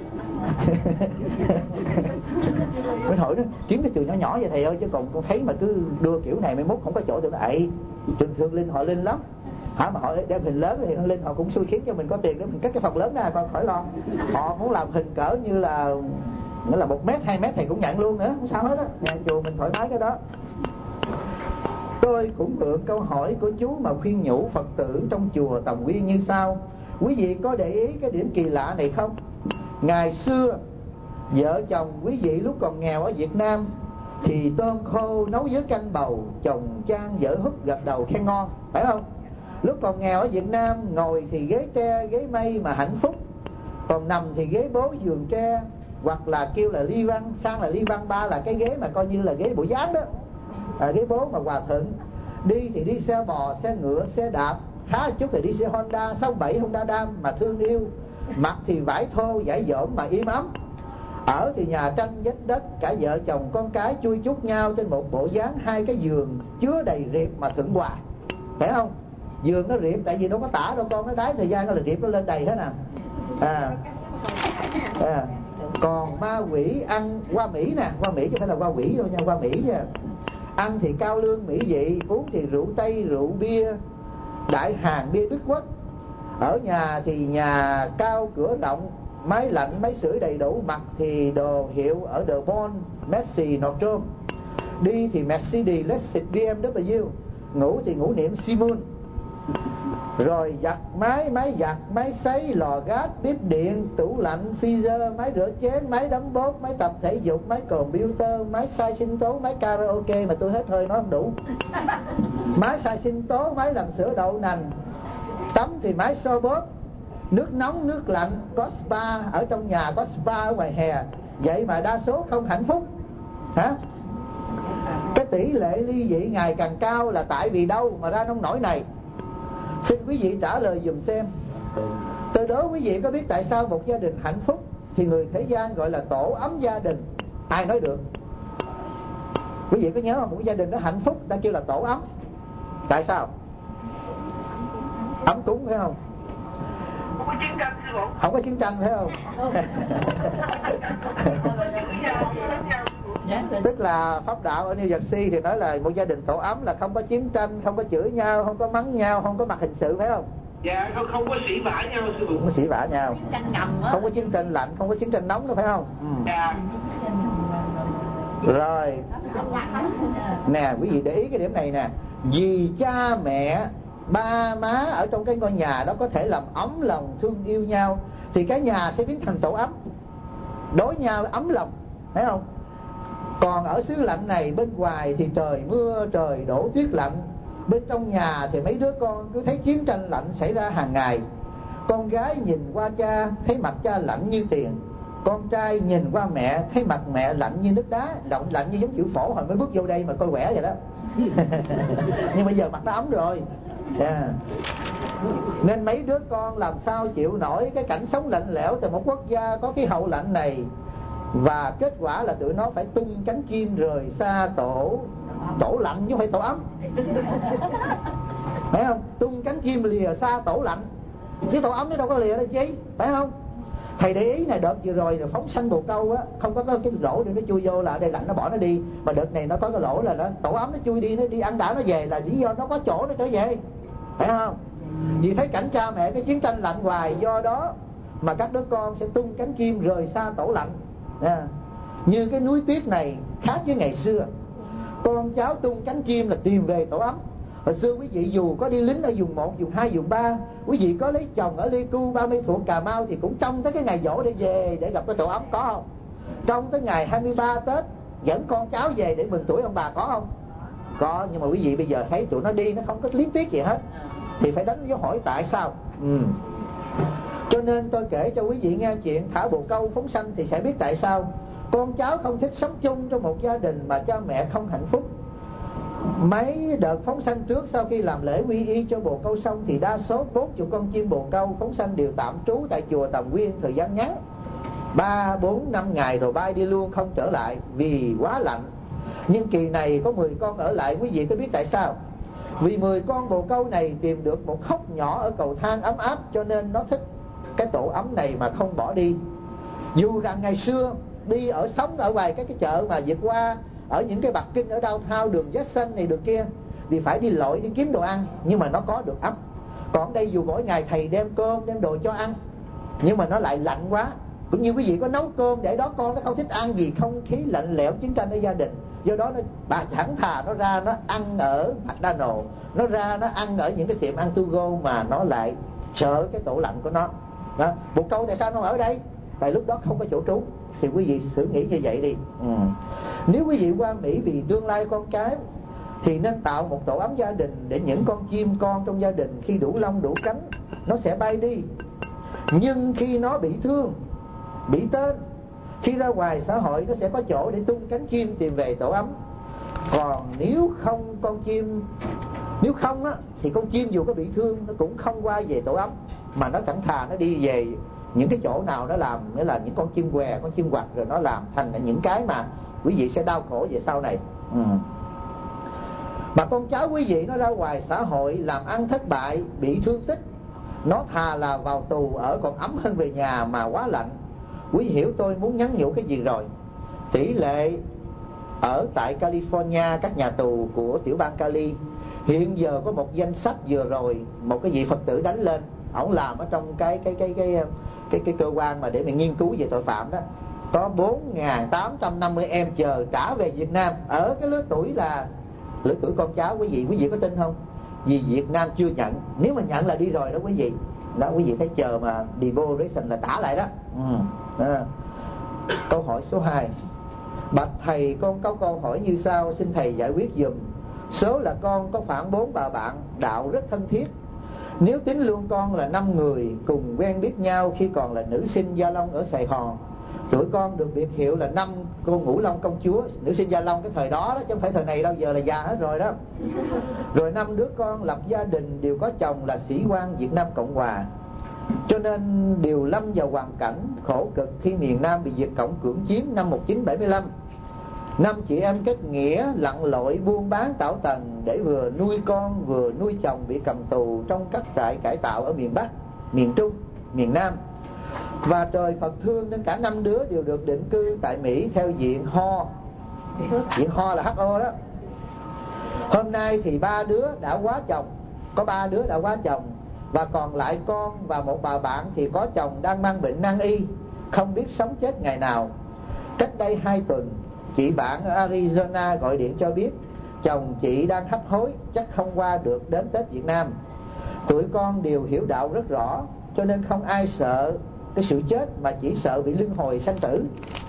Mình hỏi nó, kiếm cái chùa nhỏ nhỏ vậy thầy ơi, chứ còn con thấy mà cứ đưa kiểu này mai mốt không có chỗ tưởng ậy. Trường Hương Linh họ linh lắm. Hả, mà họ đem hình lớn thì Hương Linh họ cũng xui khiến cho mình có tiền để mình cắt cái phòng lớn ra, con khỏi lo. Họ muốn làm hình cỡ như là nghĩa là một mét hai mét thầy cũng nhận luôn nữa, không sao hết á. Nhà chùa mình thoải mái cái đó. Tôi cũng mượn câu hỏi của chú mà khuyên nhủ Phật tử trong chùa Tòng Nguyên như sau. Quý vị có để ý cái điểm kỳ lạ này không? Ngày xưa vợ chồng quý vị lúc còn nghèo ở Việt Nam thì tôm khô nấu với canh bầu, chồng chan vợ húp gật đầu khen ngon, phải không? Lúc còn nghèo ở Việt Nam ngồi thì ghế tre ghế mây mà hạnh phúc, còn nằm thì ghế bố giường tre, hoặc là kêu là ly văn, sang là ly văn ba là cái ghế mà coi như là ghế bộ dáng đó, à, ghế bố mà hòa thượng. Đi thì đi xe bò, xe ngựa, xe đạp, khá chút thì đi xe Honda sáu bảy Honda Dam mà thương yêu. Mặc thì vải thô vải dỗm mà im ấm. Ở thì nhà tranh vách đất, cả vợ chồng con cái chui chúc nhau trên một bộ dáng hai cái giường chứa đầy riệp mà thượng hòa, phải không? Giường nó riệp tại vì đâu có tả đâu con, nó đái thời gian nó là riệp nó lên đầy hết nè. À, à. Còn ma quỷ ăn qua Mỹ nè, qua Mỹ chứ không phải là qua quỷ đâu nha, qua Mỹ nha. Ăn thì cao lương mỹ vị, uống thì rượu Tây, rượu bia, đại hàng bia Đức Quốc. Ở nhà thì nhà cao cửa rộng, máy lạnh, máy sưởi đầy đủ. Mặc thì đồ hiệu ở The Bon, Messi, Nordstrom. Đi thì Mercedes, Lexus, bê em vê. Ngủ thì ngủ niệm Simon. Rồi giặt máy, máy giặt, máy sấy, lò gas, bếp điện, tủ lạnh, freezer, máy rửa chén, máy đấm bốt, máy tập thể dục, máy computer, máy xay sinh tố, máy karaoke mà tôi hết hơi nói không đủ. Máy xay sinh tố, máy làm sữa đậu nành. Tắm thì máy xo bóp, nước nóng, nước lạnh, có spa, ở trong nhà có spa ở ngoài hè. Vậy mà đa số không hạnh phúc. Hả? Cái tỷ lệ ly dị ngày càng cao là tại vì đâu mà ra nông nổi này? Xin quý vị trả lời dùm xem. Từ đó quý vị có biết tại sao một gia đình hạnh phúc thì người thế gian gọi là tổ ấm gia đình? Ai nói được? Quý vị có nhớ không? Một gia đình đó hạnh phúc ta kêu là tổ ấm. Tại sao? Ấm cúng phải không? Không có chiến tranh chứ bộ. Không có chiến tranh phải không? Tức là pháp đạo ở New Jersey thì nói là một gia đình tổ ấm là không có chiến tranh, không có chửi nhau, không có mắng nhau, không có mặt hình sự phải không? Dạ, không, không có sỉ vả nhau sư phụ. Không có sỉ vả nhau, không có chiến tranh lạnh, không có chiến tranh nóng đâu phải không? Ừ. Dạ. Rồi nè, quý vị để ý cái điểm này nè. Vì cha mẹ ba má ở trong cái ngôi nhà đó có thể làm ấm lòng thương yêu nhau thì cái nhà sẽ biến thành tổ ấm, đối nhau ấm lòng, thấy không? Còn ở xứ lạnh này bên ngoài thì trời mưa, trời đổ tuyết lạnh. Bên trong nhà thì mấy đứa con cứ thấy chiến tranh lạnh xảy ra hàng ngày. Con gái nhìn qua cha thấy mặt cha lạnh như tiền, con trai nhìn qua mẹ thấy mặt mẹ lạnh như nước đá, lạnh lạnh như giống chịu phổ hồi mới bước vô đây mà coi quẻ vậy đó. Nhưng bây giờ mặt nó ấm rồi. Yeah. Nên mấy đứa con làm sao chịu nổi cái cảnh sống lạnh lẽo từ một quốc gia có khí hậu lạnh này. Và kết quả là tụi nó phải tung cánh chim rời xa tổ tổ lạnh chứ không phải tổ ấm. Phải không? Tung cánh chim lìa xa tổ lạnh. Cái tổ ấm nó đâu có lìa đâu chứ, phải không? Thầy để ý này, đợt vừa rồi là phóng sanh bồ câu á, không có cái lỗ để nó chui vô là ở đây lạnh nó bỏ nó đi. Mà đợt này nó có cái lỗ là nó tổ ấm nó chui đi, nó đi ăn đã nó về là lý do nó có chỗ để trở về. Phải không? Vì thấy cảnh cha mẹ cái chiến tranh lạnh hoài, do đó mà các đứa con sẽ tung cánh chim rời xa tổ lạnh. À, như cái núi tuyết này khác với ngày xưa, con cháu tung cánh chim là tìm về tổ ấm. Hồi xưa quý vị dù có đi lính ở vùng một, vùng hai, vùng ba, quý vị có lấy chồng ở Lê Cưu, Ba Mươi Thuột, Cà Mau thì cũng trông tới cái ngày giỗ để về để gặp cái tổ ấm, có không? Trông tới ngày hai mươi ba Tết dẫn con cháu về để mừng tuổi ông bà, có không? Có. Nhưng mà quý vị bây giờ thấy tụi nó đi nó không có liếc tiếc gì hết. thì phải đánh dấu hỏi tại sao. ừ. Cho nên tôi kể cho quý vị nghe chuyện thả bồ câu phóng sanh thì sẽ biết tại sao con cháu không thích sống chung trong một gia đình mà cha mẹ không hạnh phúc. Mấy đợt phóng sanh trước, sau khi làm lễ quy y cho bồ câu xong thì đa số bốn chục con chim bồ câu phóng sanh đều tạm trú tại chùa Tầm Quyên thời gian ngắn, ba bốn năm ngày rồi bay đi luôn, không trở lại vì quá lạnh. Nhưng kỳ này có mười con ở lại. Quý vị có biết tại sao? Vì mười con bồ câu này tìm được một hốc nhỏ ở cầu thang ấm áp, cho nên nó thích cái tổ ấm này mà không bỏ đi. Dù rằng ngày xưa đi ở sống ở ngoài cái cái chợ mà vượt qua ở những cái Bắc Kinh, ở downtown, đường Giác Xanh này đường kia, vì phải đi lội đi kiếm đồ ăn, nhưng mà nó có được ấm. Còn đây dù mỗi ngày thầy đem cơm đem đồ cho ăn, nhưng mà nó lại lạnh quá. Cũng như quý vị có nấu cơm để đó con nó không thích ăn gì, không khí lạnh lẽo chiến tranh ở gia đình, do đó nó bà thẳng thà nó ra nó ăn ở McDonald's, nó ra nó ăn ở những cái tiệm ăn to go mà nó lại sợ cái tổ lạnh của nó. Đó. Bồ câu tại sao nó ở đây? Tại lúc đó không có chỗ trú. Thì quý vị thử nghĩ như vậy đi. ừ. Nếu quý vị qua Mỹ vì tương lai con cái thì nên tạo một tổ ấm gia đình để những con chim con trong gia đình khi đủ lông đủ cánh nó sẽ bay đi. Nhưng khi nó bị thương, bị tên, khi ra ngoài xã hội nó sẽ có chỗ để tung cánh chim tìm về tổ ấm. Còn nếu không con chim Nếu không á, thì con chim dù có bị thương nó cũng không qua về tổ ấm, mà nó thẳng thà nó đi về những cái chỗ nào nó làm, nghĩa là những con chim què, con chim quặt, rồi nó làm thành những cái mà quý vị sẽ đau khổ về sau này. ừ. Mà con cháu quý vị nó ra ngoài xã hội làm ăn thất bại, bị thương tích, nó thà là vào tù ở còn ấm hơn về nhà mà quá lạnh. Quý hiểu tôi muốn nhắn nhủ cái gì rồi. Tỷ lệ ở tại California, các nhà tù của tiểu bang Cali, hiện giờ có một danh sách vừa rồi một cái vị Phật tử đánh lên, ổng làm ở trong cái cái cái cái cái cái, cái cơ quan mà để mình nghiên cứu về tội phạm đó, có bốn nghìn tám trăm năm mươi em chờ trả về Việt Nam ở cái lứa tuổi là lứa tuổi con cháu quý vị. Quý vị có tin không? Vì Việt Nam chưa nhận, nếu mà nhận là đi rồi đó quý vị. Đó, quý vị phải chờ mà deportation là trả lại đó. ừ. à. Câu hỏi số hai. Bạch thầy, con có câu hỏi như sau, xin thầy giải quyết dùm. Số là con có khoảng bốn bà bạn đạo rất thân thiết. Nếu tính luôn con là năm người cùng quen biết nhau khi còn là nữ sinh Gia Long ở Sài Gòn. Tụi con được biệt hiệu là năm cô Ngũ Long công chúa. Nữ sinh Gia Long cái thời đó, đó chứ không phải thời này đâu, giờ là già hết rồi đó. Rồi năm đứa con lập gia đình đều có chồng là sĩ quan Việt Nam Cộng Hòa, cho nên đều lâm vào hoàn cảnh khổ cực khi miền Nam bị Việt Cộng cưỡng chiếm năm một nghìn chín trăm bảy mươi lăm. Năm chị em kết nghĩa lặn lội buôn bán tảo tần để vừa nuôi con vừa nuôi chồng bị cầm tù trong các trại cải tạo ở miền Bắc, miền Trung, miền Nam. Và trời Phật thương nên cả năm đứa đều được định cư tại Mỹ theo diện Ho. Diện Ho là hát o đó. Hôm nay thì ba đứa đã quá chồng, có ba đứa đã quá chồng, và còn lại con và một bà bạn thì có chồng đang mang bệnh nan y, không biết sống chết ngày nào. Cách đây hai tuần, chị bạn ở Arizona gọi điện cho biết chồng chị đang hấp hối, chắc không qua được đến Tết Việt Nam. Tụi con đều hiểu đạo rất rõ, cho nên không ai sợ cái sự chết mà chỉ sợ bị luân hồi sanh tử.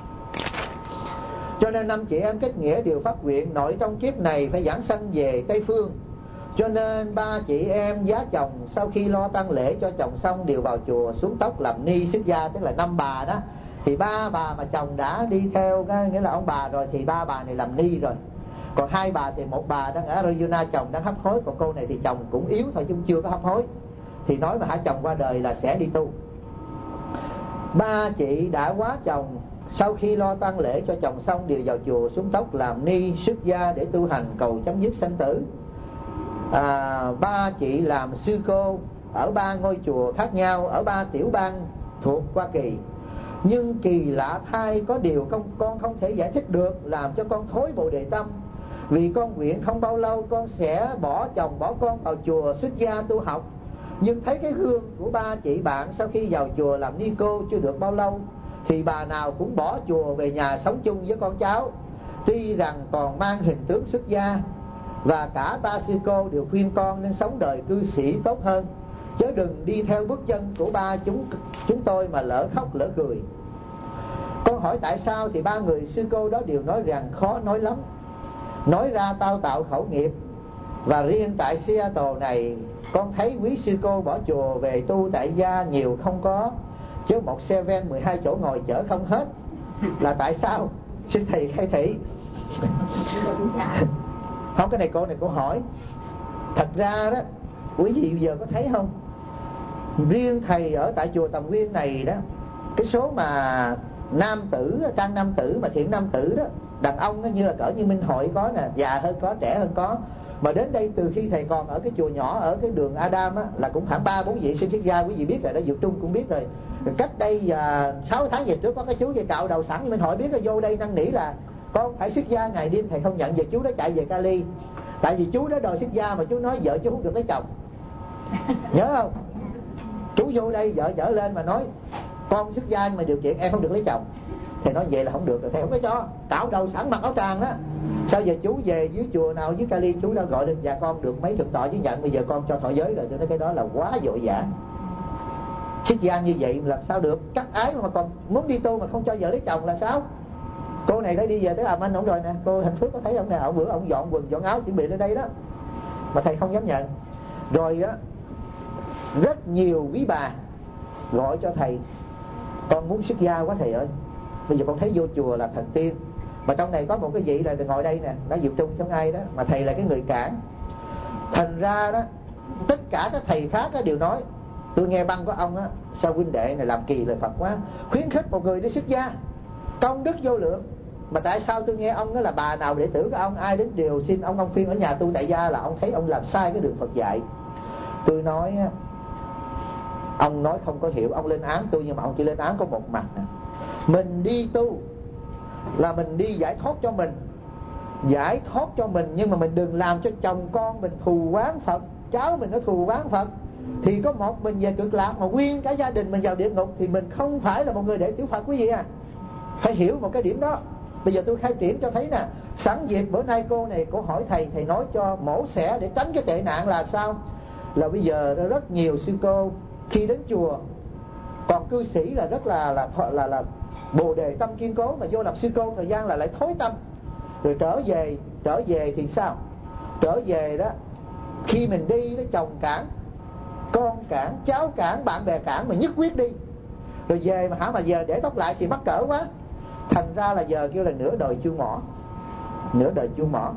Cho nên năm chị em kết nghĩa đều phát nguyện nội trong kiếp này phải giảng sanh về Tây Phương. Cho nên ba chị em giá chồng sau khi lo tang lễ cho chồng xong đều vào chùa xuống tóc làm ni xuất gia, tức là năm bà đó. Thì ba bà mà chồng đã đi theo cái nghĩa là ông bà rồi thì ba bà này làm ni rồi. Còn hai bà thì một bà đang ở Arizona chồng đang hấp hối, còn cô này thì chồng cũng yếu thôi chứ chưa có hấp hối. Thì nói mà hả chồng qua đời là sẽ đi tu. Ba chị đã quá chồng sau khi lo tang lễ cho chồng xong đều vào chùa xuống tóc làm ni xuất gia để tu hành cầu chấm dứt sanh tử. À, ba chị làm sư cô ở ba ngôi chùa khác nhau ở ba tiểu bang thuộc Hoa Kỳ. Nhưng kỳ lạ thay có điều con, con không thể giải thích được, làm cho con thối bồ đề tâm. Vì con nguyện không bao lâu con sẽ bỏ chồng bỏ con vào chùa xuất gia tu học. Nhưng thấy cái gương của ba chị bạn sau khi vào chùa làm ni cô chưa được bao lâu thì bà nào cũng bỏ chùa về nhà sống chung với con cháu, tuy rằng còn mang hình tướng xuất gia. Và cả ba sư cô đều khuyên con nên sống đời cư sĩ tốt hơn, chớ đừng đi theo bước chân của ba chúng chúng tôi mà lỡ khóc lỡ cười. Con hỏi tại sao thì ba người sư cô đó đều nói rằng khó nói lắm, nói ra tao tạo khẩu nghiệp. Và riêng tại Seattle này con thấy quý sư cô bỏ chùa về tu tại gia nhiều không có, chứ một xe ven mười hai chỗ ngồi chở không hết, là tại sao? Xin thầy khai thị. Không, cái này cô này cô hỏi. Thật ra đó, quý vị giờ có thấy không, riêng thầy ở tại chùa Tầm Nguyên này đó, cái số mà nam tử, trang nam tử mà thiện nam tử đó, đàn ông đó, như là cỡ như Minh Hội có nè, già hơn có, trẻ hơn có. Mà đến đây từ khi thầy còn ở cái chùa nhỏ ở cái đường Adam á, là cũng khoảng ba bốn vị sinh xuất gia, quý vị biết rồi đó, Dược Trung cũng biết rồi. Cách đây à, sáu tháng về trước có cái chú về cạo đầu sẵn như Minh Hội biết, là vô đây năn nỉ là con phải xuất gia ngày đêm, thầy không nhận. Về chú đó chạy về Cali, tại vì chú đó đòi xuất gia mà chú nói vợ chú không được lấy chồng, nhớ không? Chú vô đây vợ dở lên mà nói con xuất gia nhưng mà điều kiện em không được lấy chồng. Thầy nói vậy là không được rồi, thầy không có cho. Cạo đầu sẵn mặc áo tràng đó. Sao giờ chú về dưới chùa nào dưới Cali chú đã gọi lên dạ con được mấy thượng tọa chứ nhận, bây giờ con cho thọ giới rồi. Tôi nói cái đó là quá vội vã. Xuất gia như vậy làm sao được? Cắt ái mà còn muốn đi tu mà không cho vợ lấy chồng là sao? Cô này đã đi về tới Hàm Anh ông rồi nè, cô Hạnh Phước có thấy ông nè, ở bữa ông dọn quần dọn áo chuẩn bị lên đây đó, mà thầy không dám nhận. Rồi á, rất nhiều quý bà gọi cho thầy, con muốn xuất gia quá thầy ơi, bây giờ con thấy vô chùa là thần tiên. Mà trong này có một cái vị là ngồi đây nè, đã Diệu Trung trong ai đó, mà thầy là cái người cản. Thành ra đó, tất cả các thầy khác đó đều nói, tôi nghe băng của ông á, sao huynh đệ này làm kỳ lời Phật quá, khuyến khích một người đi xuất gia, công đức vô lượng. Mà tại sao tôi nghe ông đó là bà nào đệ tử của ông ai đến đều xin ông ông khuyên ở nhà tu tại gia là ông thấy ông làm sai cái đường Phật dạy. Tôi nói ông nói không có hiểu, ông lên án tôi, nhưng mà ông chỉ lên án có một mặt. Mình đi tu là mình đi giải thoát cho mình, giải thoát cho mình, nhưng mà mình đừng làm cho chồng con mình thù oán Phật, cháu mình nó thù oán Phật. Thì có một mình về cực lạc mà nguyên cả gia đình mình vào địa ngục, thì mình không phải là một người đệ tử Phật quý vị à. Phải hiểu một cái điểm đó. Bây giờ tôi khai triển cho thấy nè, sẵn dịp bữa nay cô này cô hỏi thầy, thầy nói cho mổ xẻ để tránh cái tệ nạn là sao? Là bây giờ rất nhiều sư cô khi đến chùa, còn cư sĩ là rất là là là là, là bồ đề tâm kiên cố, mà vô làm sư cô thời gian là lại thối tâm. Rồi trở về trở về thì sao? Trở về đó, khi mình đi đó, chồng cản, con cản, cháu cản, bạn bè cản, mà nhất quyết đi. Rồi về mà hả mà giờ để tóc lại thì mắc cỡ quá. Thành ra là giờ kêu là nửa đời chuông mỏ, nửa đời chuông mỏ.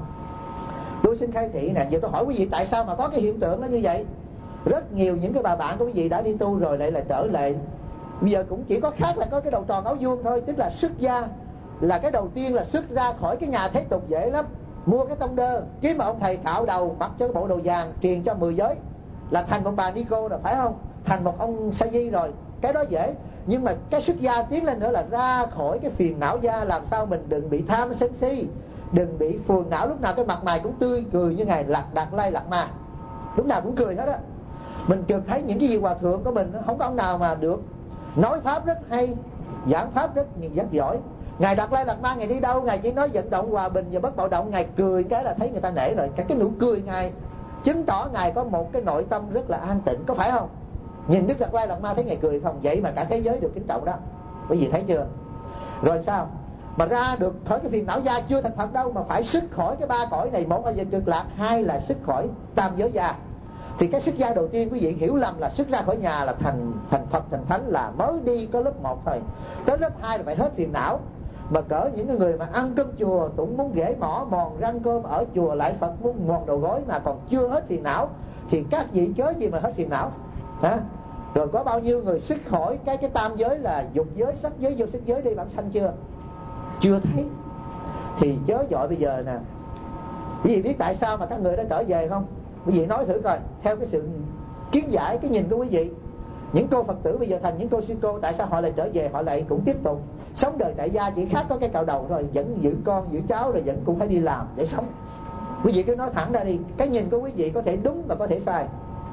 Tôi xin khai thị nè, giờ tôi hỏi quý vị tại sao mà có cái hiện tượng nó như vậy. Rất nhiều những cái bà bạn của quý vị đã đi tu rồi lại là trở lại. Bây giờ cũng chỉ có khác là có cái đầu tròn áo vuông thôi. Tức là xuất gia là cái đầu tiên là xuất ra khỏi cái nhà thế tục dễ lắm. Mua cái tông đơ, kiếm mà ông thầy cạo đầu, mặc cho cái bộ đồ vàng, truyền cho mười giới là thành một bà Nico rồi, phải không? Thành một ông sa di rồi, cái đó dễ. Nhưng mà cái xuất gia tiến lên nữa là ra khỏi cái phiền não gia, làm sao mình đừng bị tham sân si, đừng bị phiền não, lúc nào cái mặt mày cũng tươi cười như ngày lạc đạt lai lạc ma, lúc nào cũng cười hết á. Mình chợt thấy những cái gì hòa thượng của mình không có ông nào mà được nói pháp rất hay, giảng pháp rất rất giỏi. Ngài Đạt Lai Lạt Ma ngài đi đâu ngài chỉ nói vận động hòa bình và bất bạo động, ngài cười cái là thấy người ta nể rồi. Cái cái nụ cười ngài chứng tỏ ngài có một cái nội tâm rất là an tịnh, có phải không? Nhìn Đức Đạt Lai Lạt Ma thấy ngài cười không? Vậy mà cả thế giới được kính trọng đó, quý vị thấy chưa? Rồi sao mà ra được khỏi cái phiền não gia, chưa thành Phật đâu mà phải xuất khỏi cái ba cõi này, một là về cực lạc, hai là xuất khỏi tam giới gia. Thì cái xuất gia đầu tiên quý vị hiểu lầm là xuất ra khỏi nhà là thành thành Phật thành Thánh, là mới đi có lớp một thôi. Tới lớp hai là phải hết phiền não. Mà cỡ những cái người mà ăn cơm chùa cũng muốn ghế mỏ mòn răng cơm ở chùa lại Phật muốn mòn đầu gối mà còn chưa hết phiền não, thì các vị chớ gì mà hết phiền não hả? Rồi có bao nhiêu người xuất khỏi cái cái tam giới là dục giới, sắc giới, vô sắc giới đi bản sanh chưa? Chưa thấy. Thì chớ dội bây giờ nè. Quý vị biết tại sao mà các người đã trở về không? Quý vị nói thử coi, theo cái sự kiến giải, cái nhìn của quý vị, những cô Phật tử bây giờ thành những cô sư cô, tại sao họ lại trở về, họ lại cũng tiếp tục sống đời tại gia, chỉ khác có cái cạo đầu thôi, vẫn giữ con giữ cháu, rồi vẫn cũng phải đi làm để sống. Quý vị cứ nói thẳng ra đi, cái nhìn của quý vị có thể đúng và có thể sai.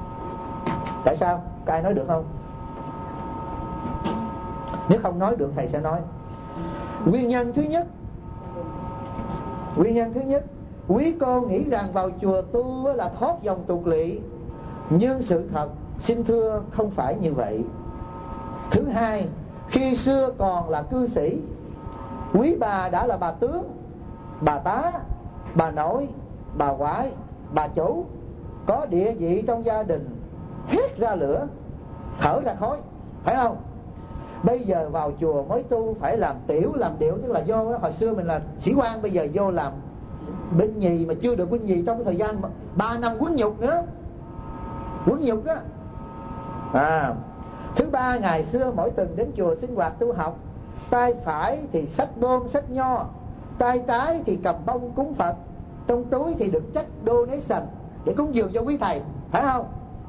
Tại sao? Có ai nói được không? Nếu không nói được thầy sẽ nói. Nguyên nhân thứ nhất, Nguyên nhân thứ nhất quý cô nghĩ rằng vào chùa tu là thoát dòng tục lỵ, nhưng sự thật xin thưa không phải như vậy. Thứ hai, khi xưa còn là cư sĩ, quý bà đã là bà tướng, bà tá, bà nội, bà ngoại, bà chủ, có địa vị trong gia đình, hét ra lửa, thở ra khói, phải không? Bây giờ vào chùa mới tu phải làm tiểu làm điệu, tức là vô đó, hồi xưa mình là sĩ quan, bây giờ vô làm binh nhì mà chưa được binh nhì trong cái thời gian ba năm quấn nhục nữa, quấn nhục đó. À, thứ ba, ngày xưa mỗi tuần đến chùa sinh hoạt tu học, tay phải thì xách bơm xách nho, tay trái thì cầm bông cúng Phật, trong túi thì được chất donation để cúng dường cho quý thầy, phải không?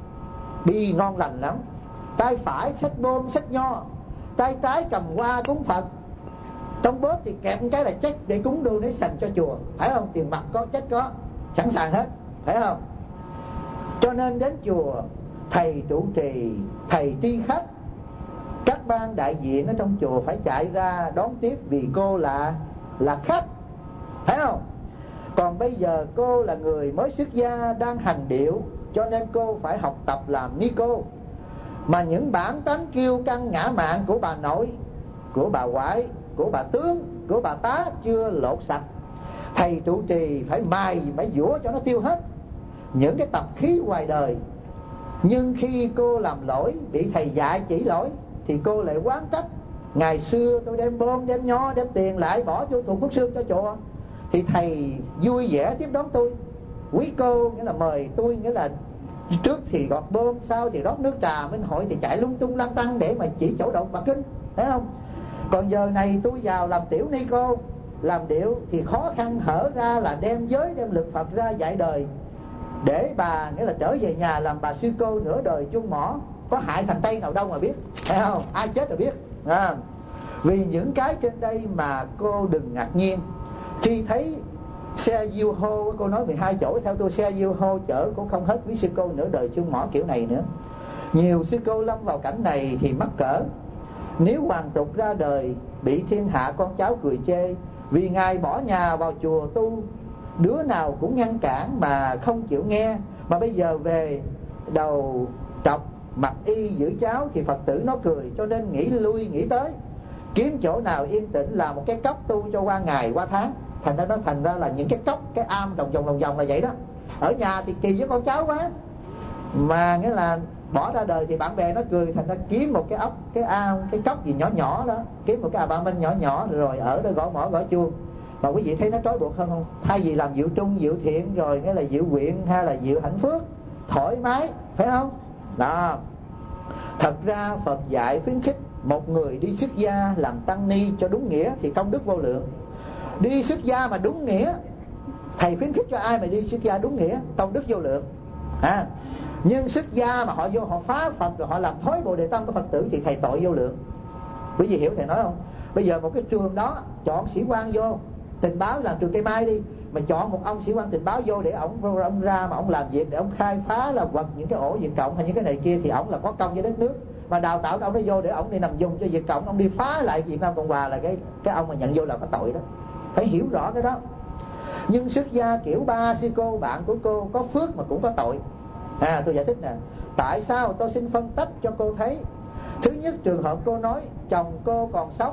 Đi ngon lành lắm. Tay phải xách bơm xách nho, tay trái cầm hoa cúng Phật, trong bóp thì kẹp một cái là check để cúng donation cho chùa, phải không? Tiền mặt có, check có, sẵn sàng hết, phải không? Cho nên đến chùa, thầy trụ trì, thầy tri khách, các ban đại diện ở trong chùa phải chạy ra đón tiếp vì cô là là khách, phải không? Còn bây giờ cô là người mới xuất gia đang hành điệu, cho nên cô phải học tập làm ni cô. Mà những bản tánh kiêu căng ngã mạn của bà nội, của bà ngoại, của bà tướng, của bà tá chưa lột sạch, thầy trụ trì phải mài, phải dũa cho nó tiêu hết những cái tập khí ngoài đời. Nhưng khi cô làm lỗi, bị thầy dạy chỉ lỗi, thì cô lại oán trách: ngày xưa tôi đem bơm, đem nho, đem tiền lại bỏ vô thùng phúc xương cho chùa, thì thầy vui vẻ tiếp đón tôi. Quý cô nghĩa là mời tôi, nghĩa là trước thì gọt bơm, sau thì rót nước trà, minh hội thì chạy lung tung lăng tăng để mà chỉ chỗ động Phật kinh, thấy không? Còn giờ này tôi vào làm tiểu ni cô, làm điệu thì khó khăn hở ra là đem giới, đem lực Phật ra dạy đời, để bà nghĩa là trở về nhà làm bà sư cô nửa đời chung mỏ, có hại thằng Tây nào đâu mà biết, thấy không? Ai chết rồi biết. À, vì những cái trên đây mà cô đừng ngạc nhiên khi thấy xe diêu hô, cô nói mười hai chỗ, theo tôi xe diêu hô chở cũng không hết quý sư cô nửa đời chung mỏ kiểu này nữa. Nhiều sư cô lâm vào cảnh này thì mắc cỡ. Nếu hoàng tục ra đời, bị thiên hạ con cháu cười chê, vì ngài bỏ nhà vào chùa tu, đứa nào cũng ngăn cản mà không chịu nghe. Mà bây giờ về đầu trọc mặc y giữ cháo thì Phật tử nó cười, cho nên nghĩ lui nghĩ tới, kiếm chỗ nào yên tĩnh làm một cái cốc tu cho qua ngày qua tháng. Thành ra nó thành ra là những cái cốc, cái am đồng vòng đồng vòng là vậy đó. Ở nhà thì kỳ với con cháu quá, mà nghĩa là bỏ ra đời thì bạn bè nó cười, thành ra kiếm một cái ốc, cái ao, cái cốc gì nhỏ nhỏ đó, kiếm một cái apartment nhỏ nhỏ rồi ở đó gõ mỏ gõ chuông. Mà quý vị thấy nó trói buộc hơn không? Thay vì làm diệu trung, diệu thiện rồi nghĩa là diệu nguyện hay là diệu hạnh phước, thoải mái, phải không? Đó. Thật ra Phật dạy khuyến khích một người đi xuất gia làm tăng ni cho đúng nghĩa thì công đức vô lượng. Đi xuất gia mà đúng nghĩa, thầy khuyến khích cho ai mà đi xuất gia đúng nghĩa, công đức vô lượng. À, nhưng xuất gia mà họ vô họ phá Phật rồi họ làm thối Bồ Đề Tâm của Phật tử thì thầy tội vô lượng. Quý vị hiểu thầy nói không? Bây giờ một cái trường đó chọn sĩ quan vô tình báo, làm trường Cây Mai đi, mà chọn một ông sĩ quan tình báo vô để ổng ông ra mà ông làm việc, để ông khai phá là quật những cái ổ Việt Cộng hay những cái này kia, thì ổng là có công với đất nước. Mà đào tạo ông nó vô để ổng đi nằm dùng cho Việt Cộng, ông đi phá lại Việt Nam Cộng Hòa là cái cái ông mà nhận vô là có tội đó. Phải hiểu rõ cái đó. Nhưng xuất gia kiểu ba sư cô bạn của cô có phước mà cũng có tội. À, tôi giải thích nè. Tại sao tôi xin phân tách cho cô thấy. Thứ nhất, trường hợp cô nói chồng cô còn sống.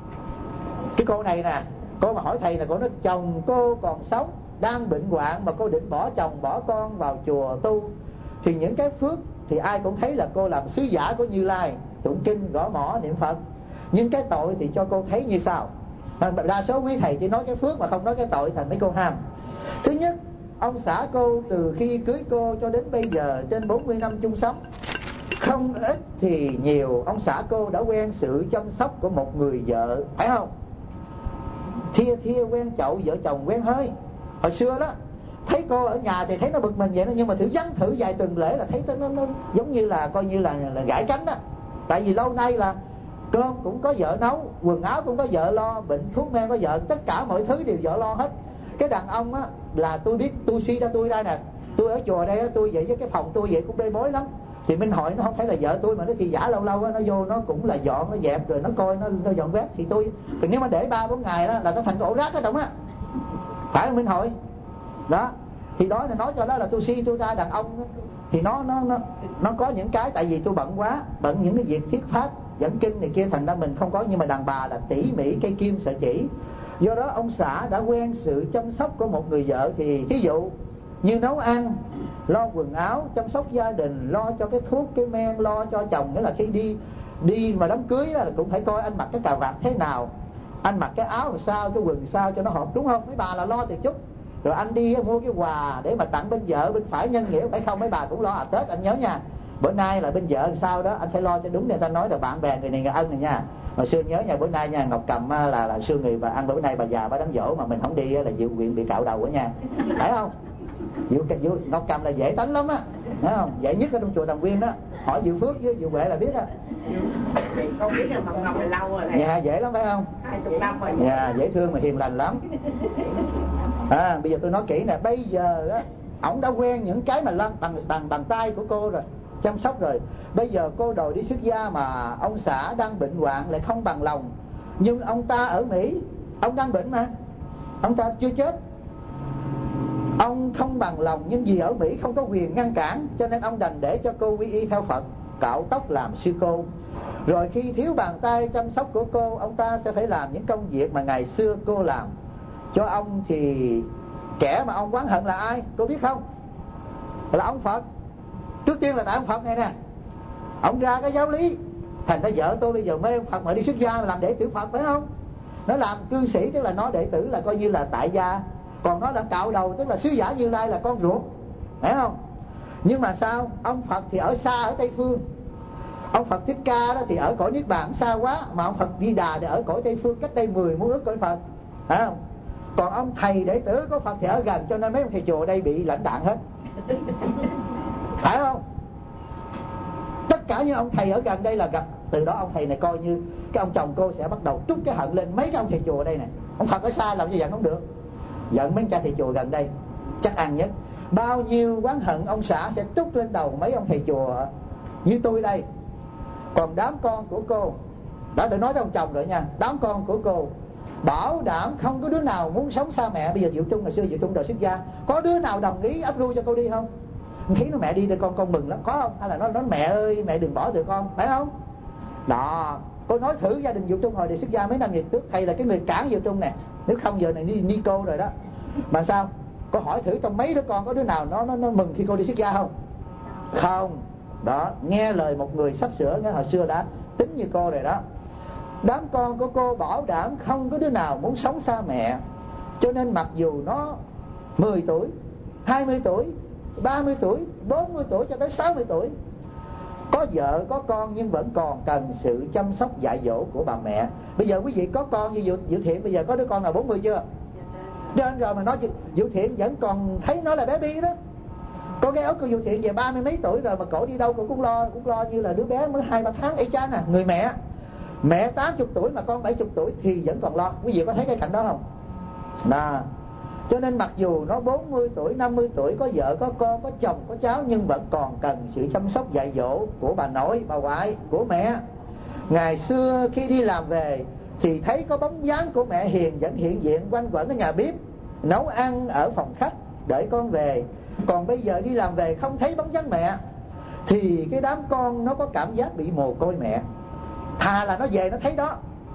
Cái cô này nè, cô mà hỏi thầy là cô nói chồng cô còn sống, đang bệnh hoạn mà cô định bỏ chồng bỏ con vào chùa tu, thì những cái phước thì ai cũng thấy là cô làm sứ giả của Như Lai, tụng kinh, gõ mõ, niệm Phật. Nhưng cái tội thì cho cô thấy như sau. Đa số quý thầy chỉ nói cái phước mà không nói cái tội, thành mấy cô ham. Thứ nhất, ông xã cô từ khi cưới cô cho đến bây giờ trên bốn mươi năm chung sống, không ít thì nhiều ông xã cô đã quen sự chăm sóc của một người vợ, phải không? Thia thia quen chậu, vợ chồng quen hơi. Hồi xưa đó thấy cô ở nhà thì thấy nó bực mình vậy đó, nhưng mà thử vắng thử vài tuần lễ là thấy nó, nó giống như là coi như là, là gãi cánh đó. Tại vì lâu nay là cơm cũng có vợ nấu, quần áo cũng có vợ lo, bệnh thuốc men có vợ, tất cả mọi thứ đều vợ lo hết. Cái đàn ông á là tôi biết, tôi suy ra tôi ra nè, tôi ở chùa đây á, tôi vậy với cái phòng tôi vậy cũng bê bối lắm. Thì Minh hỏi nó không phải là vợ tôi mà nó thì giả lâu lâu á, nó vô nó cũng là dọn, nó dẹp rồi nó coi, nó, nó dọn vét. Thì tôi, thì nếu mà để ba bốn ngày đó là nó thành cái ổ rác hết đúng á, phải không Minh hỏi? Đó, thì đó là nói cho đó là tôi suy tôi ra đàn ông đó. Thì nó nó nó nó có những cái, tại vì tôi bận quá, bận những cái việc thiết pháp dẫn kinh này kia, thành ra mình không có. Nhưng mà đàn bà là tỉ mỉ cây kim sợi chỉ. Do đó ông xã đã quen sự chăm sóc của một người vợ, thì thí dụ như nấu ăn, lo quần áo, chăm sóc gia đình, lo cho cái thuốc, cái men, lo cho chồng. Nghĩa là khi đi đi mà đám cưới là cũng phải coi anh mặc cái cà vạt thế nào, anh mặc cái áo làm sao, cái quần sao cho nó hợp, đúng không? Mấy bà là lo từ chút. Rồi anh đi mua cái quà để mà tặng bên vợ, bên phải nhân nghĩa, phải không? Mấy bà cũng lo. À Tết anh nhớ nha, bữa nay là bên vợ làm sao đó anh phải lo cho đúng. Người ta nói là bạn bè người này người ân này nha. Hồi xưa nhớ nha, bữa nay nha, Ngọc Cầm là là xưa người và ăn bữa nay bà già bà đám dỗ mà mình không đi là Diệu Quyện bị cạo đầu á nha, phải không? Diệu, Diệu Ngọc Cầm là dễ tánh lắm á, thấy không? Dễ nhất ở trong chùa Tầm Quyên đó. Hỏi Diệu Phước với Diệu Huệ là biết á. Con biết là Ngọc Ngọc là lâu rồi này. Dạ dễ lắm phải không? hai mươi năm rồi. Dạ dễ thương mà hiền lành lắm. À, bây giờ tôi nói kỹ nè, bây giờ á ổng đã quen những cái mà lăn bằng bằng bằng tay của cô rồi, chăm sóc rồi. Bây giờ cô đòi đi xuất gia mà ông xã đang bệnh hoạn lại không bằng lòng. Nhưng ông ta ở Mỹ, ông đang bệnh mà, ông ta chưa chết. Ông không bằng lòng nhưng vì ở Mỹ không có quyền ngăn cản, cho nên ông đành để cho cô quy y theo Phật, cạo tóc làm sư cô. Rồi khi thiếu bàn tay chăm sóc của cô, ông ta sẽ phải làm những công việc mà ngày xưa cô làm cho ông. Thì kẻ mà ông oán hận là ai cô biết không? Là ông Phật. Trước tiên là tại ông Phật này nè, ông ra cái giáo lý, thành ra vợ tôi bây giờ mấy ông Phật mà đi xuất gia mà làm đệ tử Phật, phải không? Nó làm cư sĩ tức là nó đệ tử là coi như là tại gia, còn nó là cạo đầu tức là sứ giả Như Lai là con ruột, phải không? Nhưng mà sao? Ông Phật thì ở xa ở Tây Phương, ông Phật Thích Ca đó thì ở cõi Niết Bàn xa quá, mà ông Phật Di Đà thì ở cõi Tây Phương cách đây mười muôn ức cõi Phật, phải không? Còn ông thầy đệ tử của Phật thì ở gần, cho nên mấy ông thầy chùa ở đây bị lãnh đạn hết, phải không? Tất cả những ông thầy ở gần đây là gặp. Từ đó ông thầy này coi như cái ông chồng cô sẽ bắt đầu trút cái hận lên mấy cái ông thầy chùa ở đây này. Ông Phật ở xa làm như vậy không được, giận mấy cha thầy chùa gần đây chắc ăn nhất. Bao nhiêu oán hận ông xã sẽ trút lên đầu mấy ông thầy chùa như tôi đây. Còn đám con của cô, đã tự nói với ông chồng rồi nha, đám con của cô bảo đảm không có đứa nào muốn sống xa mẹ. Bây giờ Diệu Trung, ngày xưa Diệu Trung đòi xuất gia, có đứa nào đồng ý áp lưu cho cô đi không? Thấy nó mẹ đi để con con mừng lắm, có không? Hay là nó nói mẹ ơi mẹ đừng bỏ tụi con, phải không? Đó, cô nói thử gia đình Diệu Trung hồi để xuất gia mấy năm về trước, thầy là cái người cản Diệu Trung nè, nếu không giờ này đi ni cô rồi đó. Mà sao? Cô hỏi thử trong mấy đứa con có đứa nào nó nó nó mừng khi cô đi xuất gia không? Không. Đó, nghe lời một người sắp sửa, nghe hồi xưa đã tính như cô rồi đó. Đám con của cô bảo đảm không có đứa nào muốn sống xa mẹ. Cho nên mặc dù nó mười tuổi, hai mươi tuổi, ba mươi tuổi, bốn mươi tuổi cho tới sáu mươi tuổi, có vợ có con nhưng vẫn còn cần sự chăm sóc dạy dỗ của bà mẹ. Bây giờ quý vị có con như Diệu Thiện, bây giờ có đứa con nào bốn mươi chưa? Trên rồi mà nói Diệu Thiện vẫn còn thấy nó là bé bi đó. Con gái út của Diệu Thiện về ba mươi mấy tuổi rồi mà cổ đi đâu cổ cũng lo, cũng lo như là đứa bé mới hai ba tháng. Y chang à, người mẹ mẹ tám mươi tuổi mà con bảy mươi tuổi thì vẫn còn lo. Quý vị có thấy cái cảnh đó không? Đó. Cho nên mặc dù nó bốn mươi tuổi, năm mươi tuổi, có vợ, có con, có chồng, có cháu, nhưng vẫn còn cần sự chăm sóc dạy dỗ của bà nội, bà ngoại, của mẹ. Ngày xưa khi đi làm về thì thấy có bóng dáng của mẹ Hiền vẫn hiện diện quanh quẩn ở nhà bếp, nấu ăn ở phòng khách đợi con về. Còn bây giờ đi làm về không thấy bóng dáng mẹ thì cái đám con nó có cảm giác bị mồ côi mẹ. Thà là nó về nó thấy đó,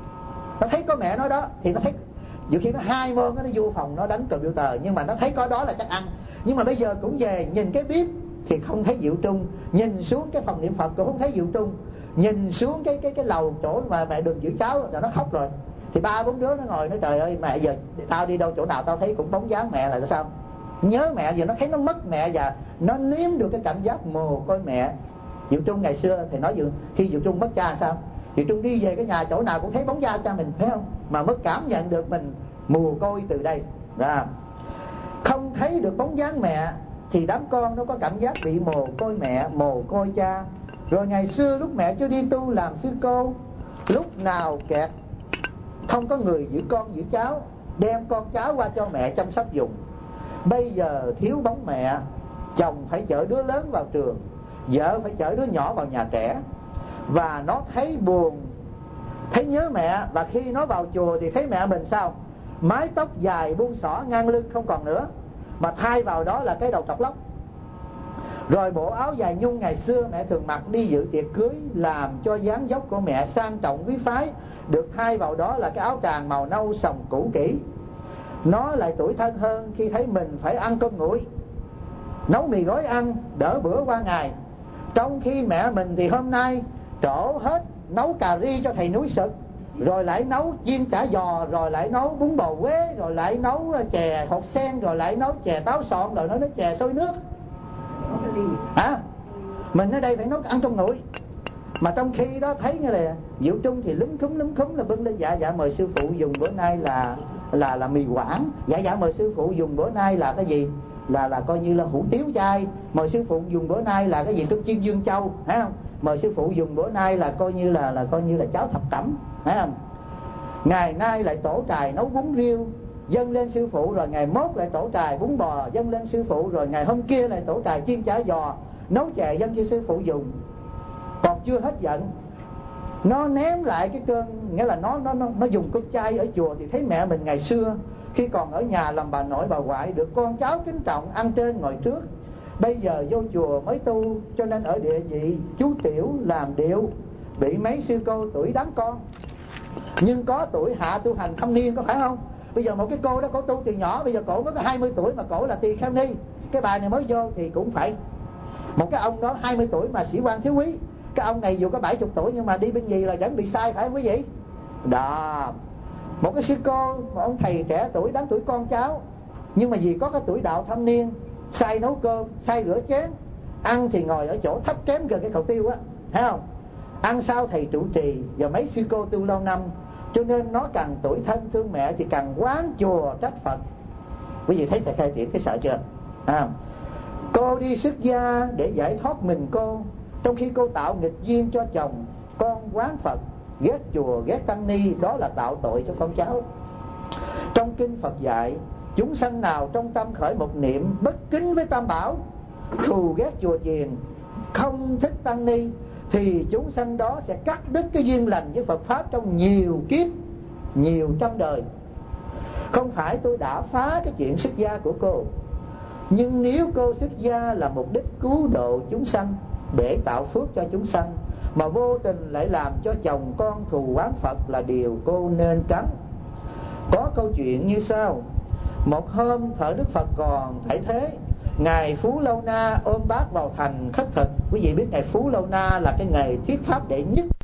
nó thấy có mẹ nó đó thì nó thấy. Dù khi nó hai môn nó vô phòng nó đánh computer, nhưng mà nó thấy có đó là chắc ăn. Nhưng mà bây giờ cũng về nhìn cái bếp thì không thấy Diệu Trung, nhìn xuống cái phòng niệm Phật cũng không thấy Diệu Trung, nhìn xuống cái cái cái lầu chỗ mà mẹ đường giữ cháu là nó khóc rồi. Thì ba bốn đứa nó ngồi nói trời ơi mẹ giờ tao đi đâu chỗ nào tao thấy cũng bóng dáng mẹ là sao? Nhớ mẹ, giờ nó thấy nó mất mẹ và nó nếm được cái cảm giác mồ côi mẹ. Diệu Trung ngày xưa thì nói khi Diệu Trung mất cha sao? Diệu Trung đi về cái nhà chỗ nào cũng thấy bóng da cha mình, phải không? Mà mới cảm nhận được mình mồ côi từ đây. Đó. Không thấy được bóng dáng mẹ thì đám con nó có cảm giác bị mồ côi mẹ, mồ côi cha. Rồi ngày xưa lúc mẹ chưa đi tu làm sư cô, lúc nào kẹt không có người giữ con giữ cháu, đem con cháu qua cho mẹ chăm sóc dùng. Bây giờ thiếu bóng mẹ, chồng phải chở đứa lớn vào trường, vợ phải chở đứa nhỏ vào nhà trẻ, và nó thấy buồn, thấy nhớ mẹ. Và khi nó vào chùa thì thấy mẹ mình sao? Mái tóc dài buông xõa ngang lưng không còn nữa, mà thay vào đó là cái đầu trọc lóc. Rồi bộ áo dài nhung ngày xưa mẹ thường mặc đi dự tiệc cưới, làm cho dáng dốc của mẹ sang trọng quý phái, được thay vào đó là cái áo tràng màu nâu sòng cũ kỹ. Nó lại tủi thân hơn khi thấy mình phải ăn cơm nguội, nấu mì gói ăn đỡ bữa qua ngày, trong khi mẹ mình thì hôm nay trổ hết nấu cà ri cho thầy núi Sực, rồi lại nấu chiên chả giò, rồi lại nấu bún bò Huế, rồi lại nấu chè hột sen, rồi lại nấu chè táo sọn, rồi nấu chè xôi nước. À, mình ở đây phải nấu ăn trong nguội. Mà trong khi đó thấy như là Diệu Trung thì lúm khúm lúm khúm là bưng lên, dạ dạ mời sư phụ dùng bữa nay là là là mì Quảng, dạ dạ mời sư phụ dùng bữa nay là cái gì, là là coi như là hủ tiếu chay, mời sư phụ dùng bữa nay là cái gì cơm chiên Dương Châu, thấy không? Mời sư phụ dùng bữa nay là coi như là là coi như là cháo thập cẩm, thấy không? Ngày nay lại tổ trài nấu bún riêu dâng lên sư phụ, rồi ngày mốt lại tổ trài bún bò dâng lên sư phụ, rồi ngày hôm kia lại tổ trài chiên chả giò nấu chè dâng cho sư phụ dùng. Còn chưa hết giận, nó ném lại cái cơn, nghĩa là nó nó nó nó dùng cơm chay ở chùa. Thì thấy mẹ mình ngày xưa khi còn ở nhà làm bà nội bà ngoại, được con cháu kính trọng, ăn trên ngồi trước. Bây giờ vô chùa mới tu, cho nên ở địa vị chú tiểu làm điệu, bị mấy sư cô tuổi đáng con, nhưng có tuổi hạ tu hành thâm niên, có phải không? Bây giờ một cái cô đó cổ tu từ nhỏ, bây giờ cổ mới có hai mươi tuổi mà cổ là tỳ kheo ni. Cái bài này mới vô thì cũng phải. Một cái ông đó hai mươi tuổi mà sĩ quan thiếu quý, cái ông này dù có bảy mươi tuổi nhưng mà đi bên gì là vẫn bị sai, phải không quý vị? Đó. Một cái sư cô, một ông thầy trẻ tuổi đáng tuổi con cháu, nhưng mà vì có cái tuổi đạo thâm niên, sai nấu cơm, sai rửa chén, ăn thì ngồi ở chỗ thấp kém gần cái cầu tiêu á, thấy không? Ăn sau thầy trụ trì, và mấy sư cô tu lâu năm, cho nên nó càng tuổi thân thương mẹ thì càng quán chùa trách Phật. Quý vị thấy thầy khai triển cái sợ chưa? À, cô đi xuất gia để giải thoát mình cô, trong khi cô tạo nghịch duyên cho chồng, con quán Phật, ghét chùa ghét tăng ni, đó là tạo tội cho con cháu. Trong kinh Phật dạy, chúng sanh nào trong tâm khởi một niệm bất kính với Tam Bảo, thù ghét chùa chiền, không thích tăng ni, thì chúng sanh đó sẽ cắt đứt cái duyên lành với Phật Pháp trong nhiều kiếp, nhiều trăm đời. Không phải tôi đã phá cái chuyện xuất gia của cô, nhưng nếu cô xuất gia là mục đích cứu độ chúng sanh, để tạo phước cho chúng sanh, mà vô tình lại làm cho chồng con thù oán Phật, là điều cô nên tránh. Có câu chuyện như sau. Một hôm thợ Đức Phật còn tại thế, ngài Phú Lâu Na ôm bác vào thành khất thực. Quý vị biết ngài Phú Lâu Na là cái nghề thuyết pháp đệ nhất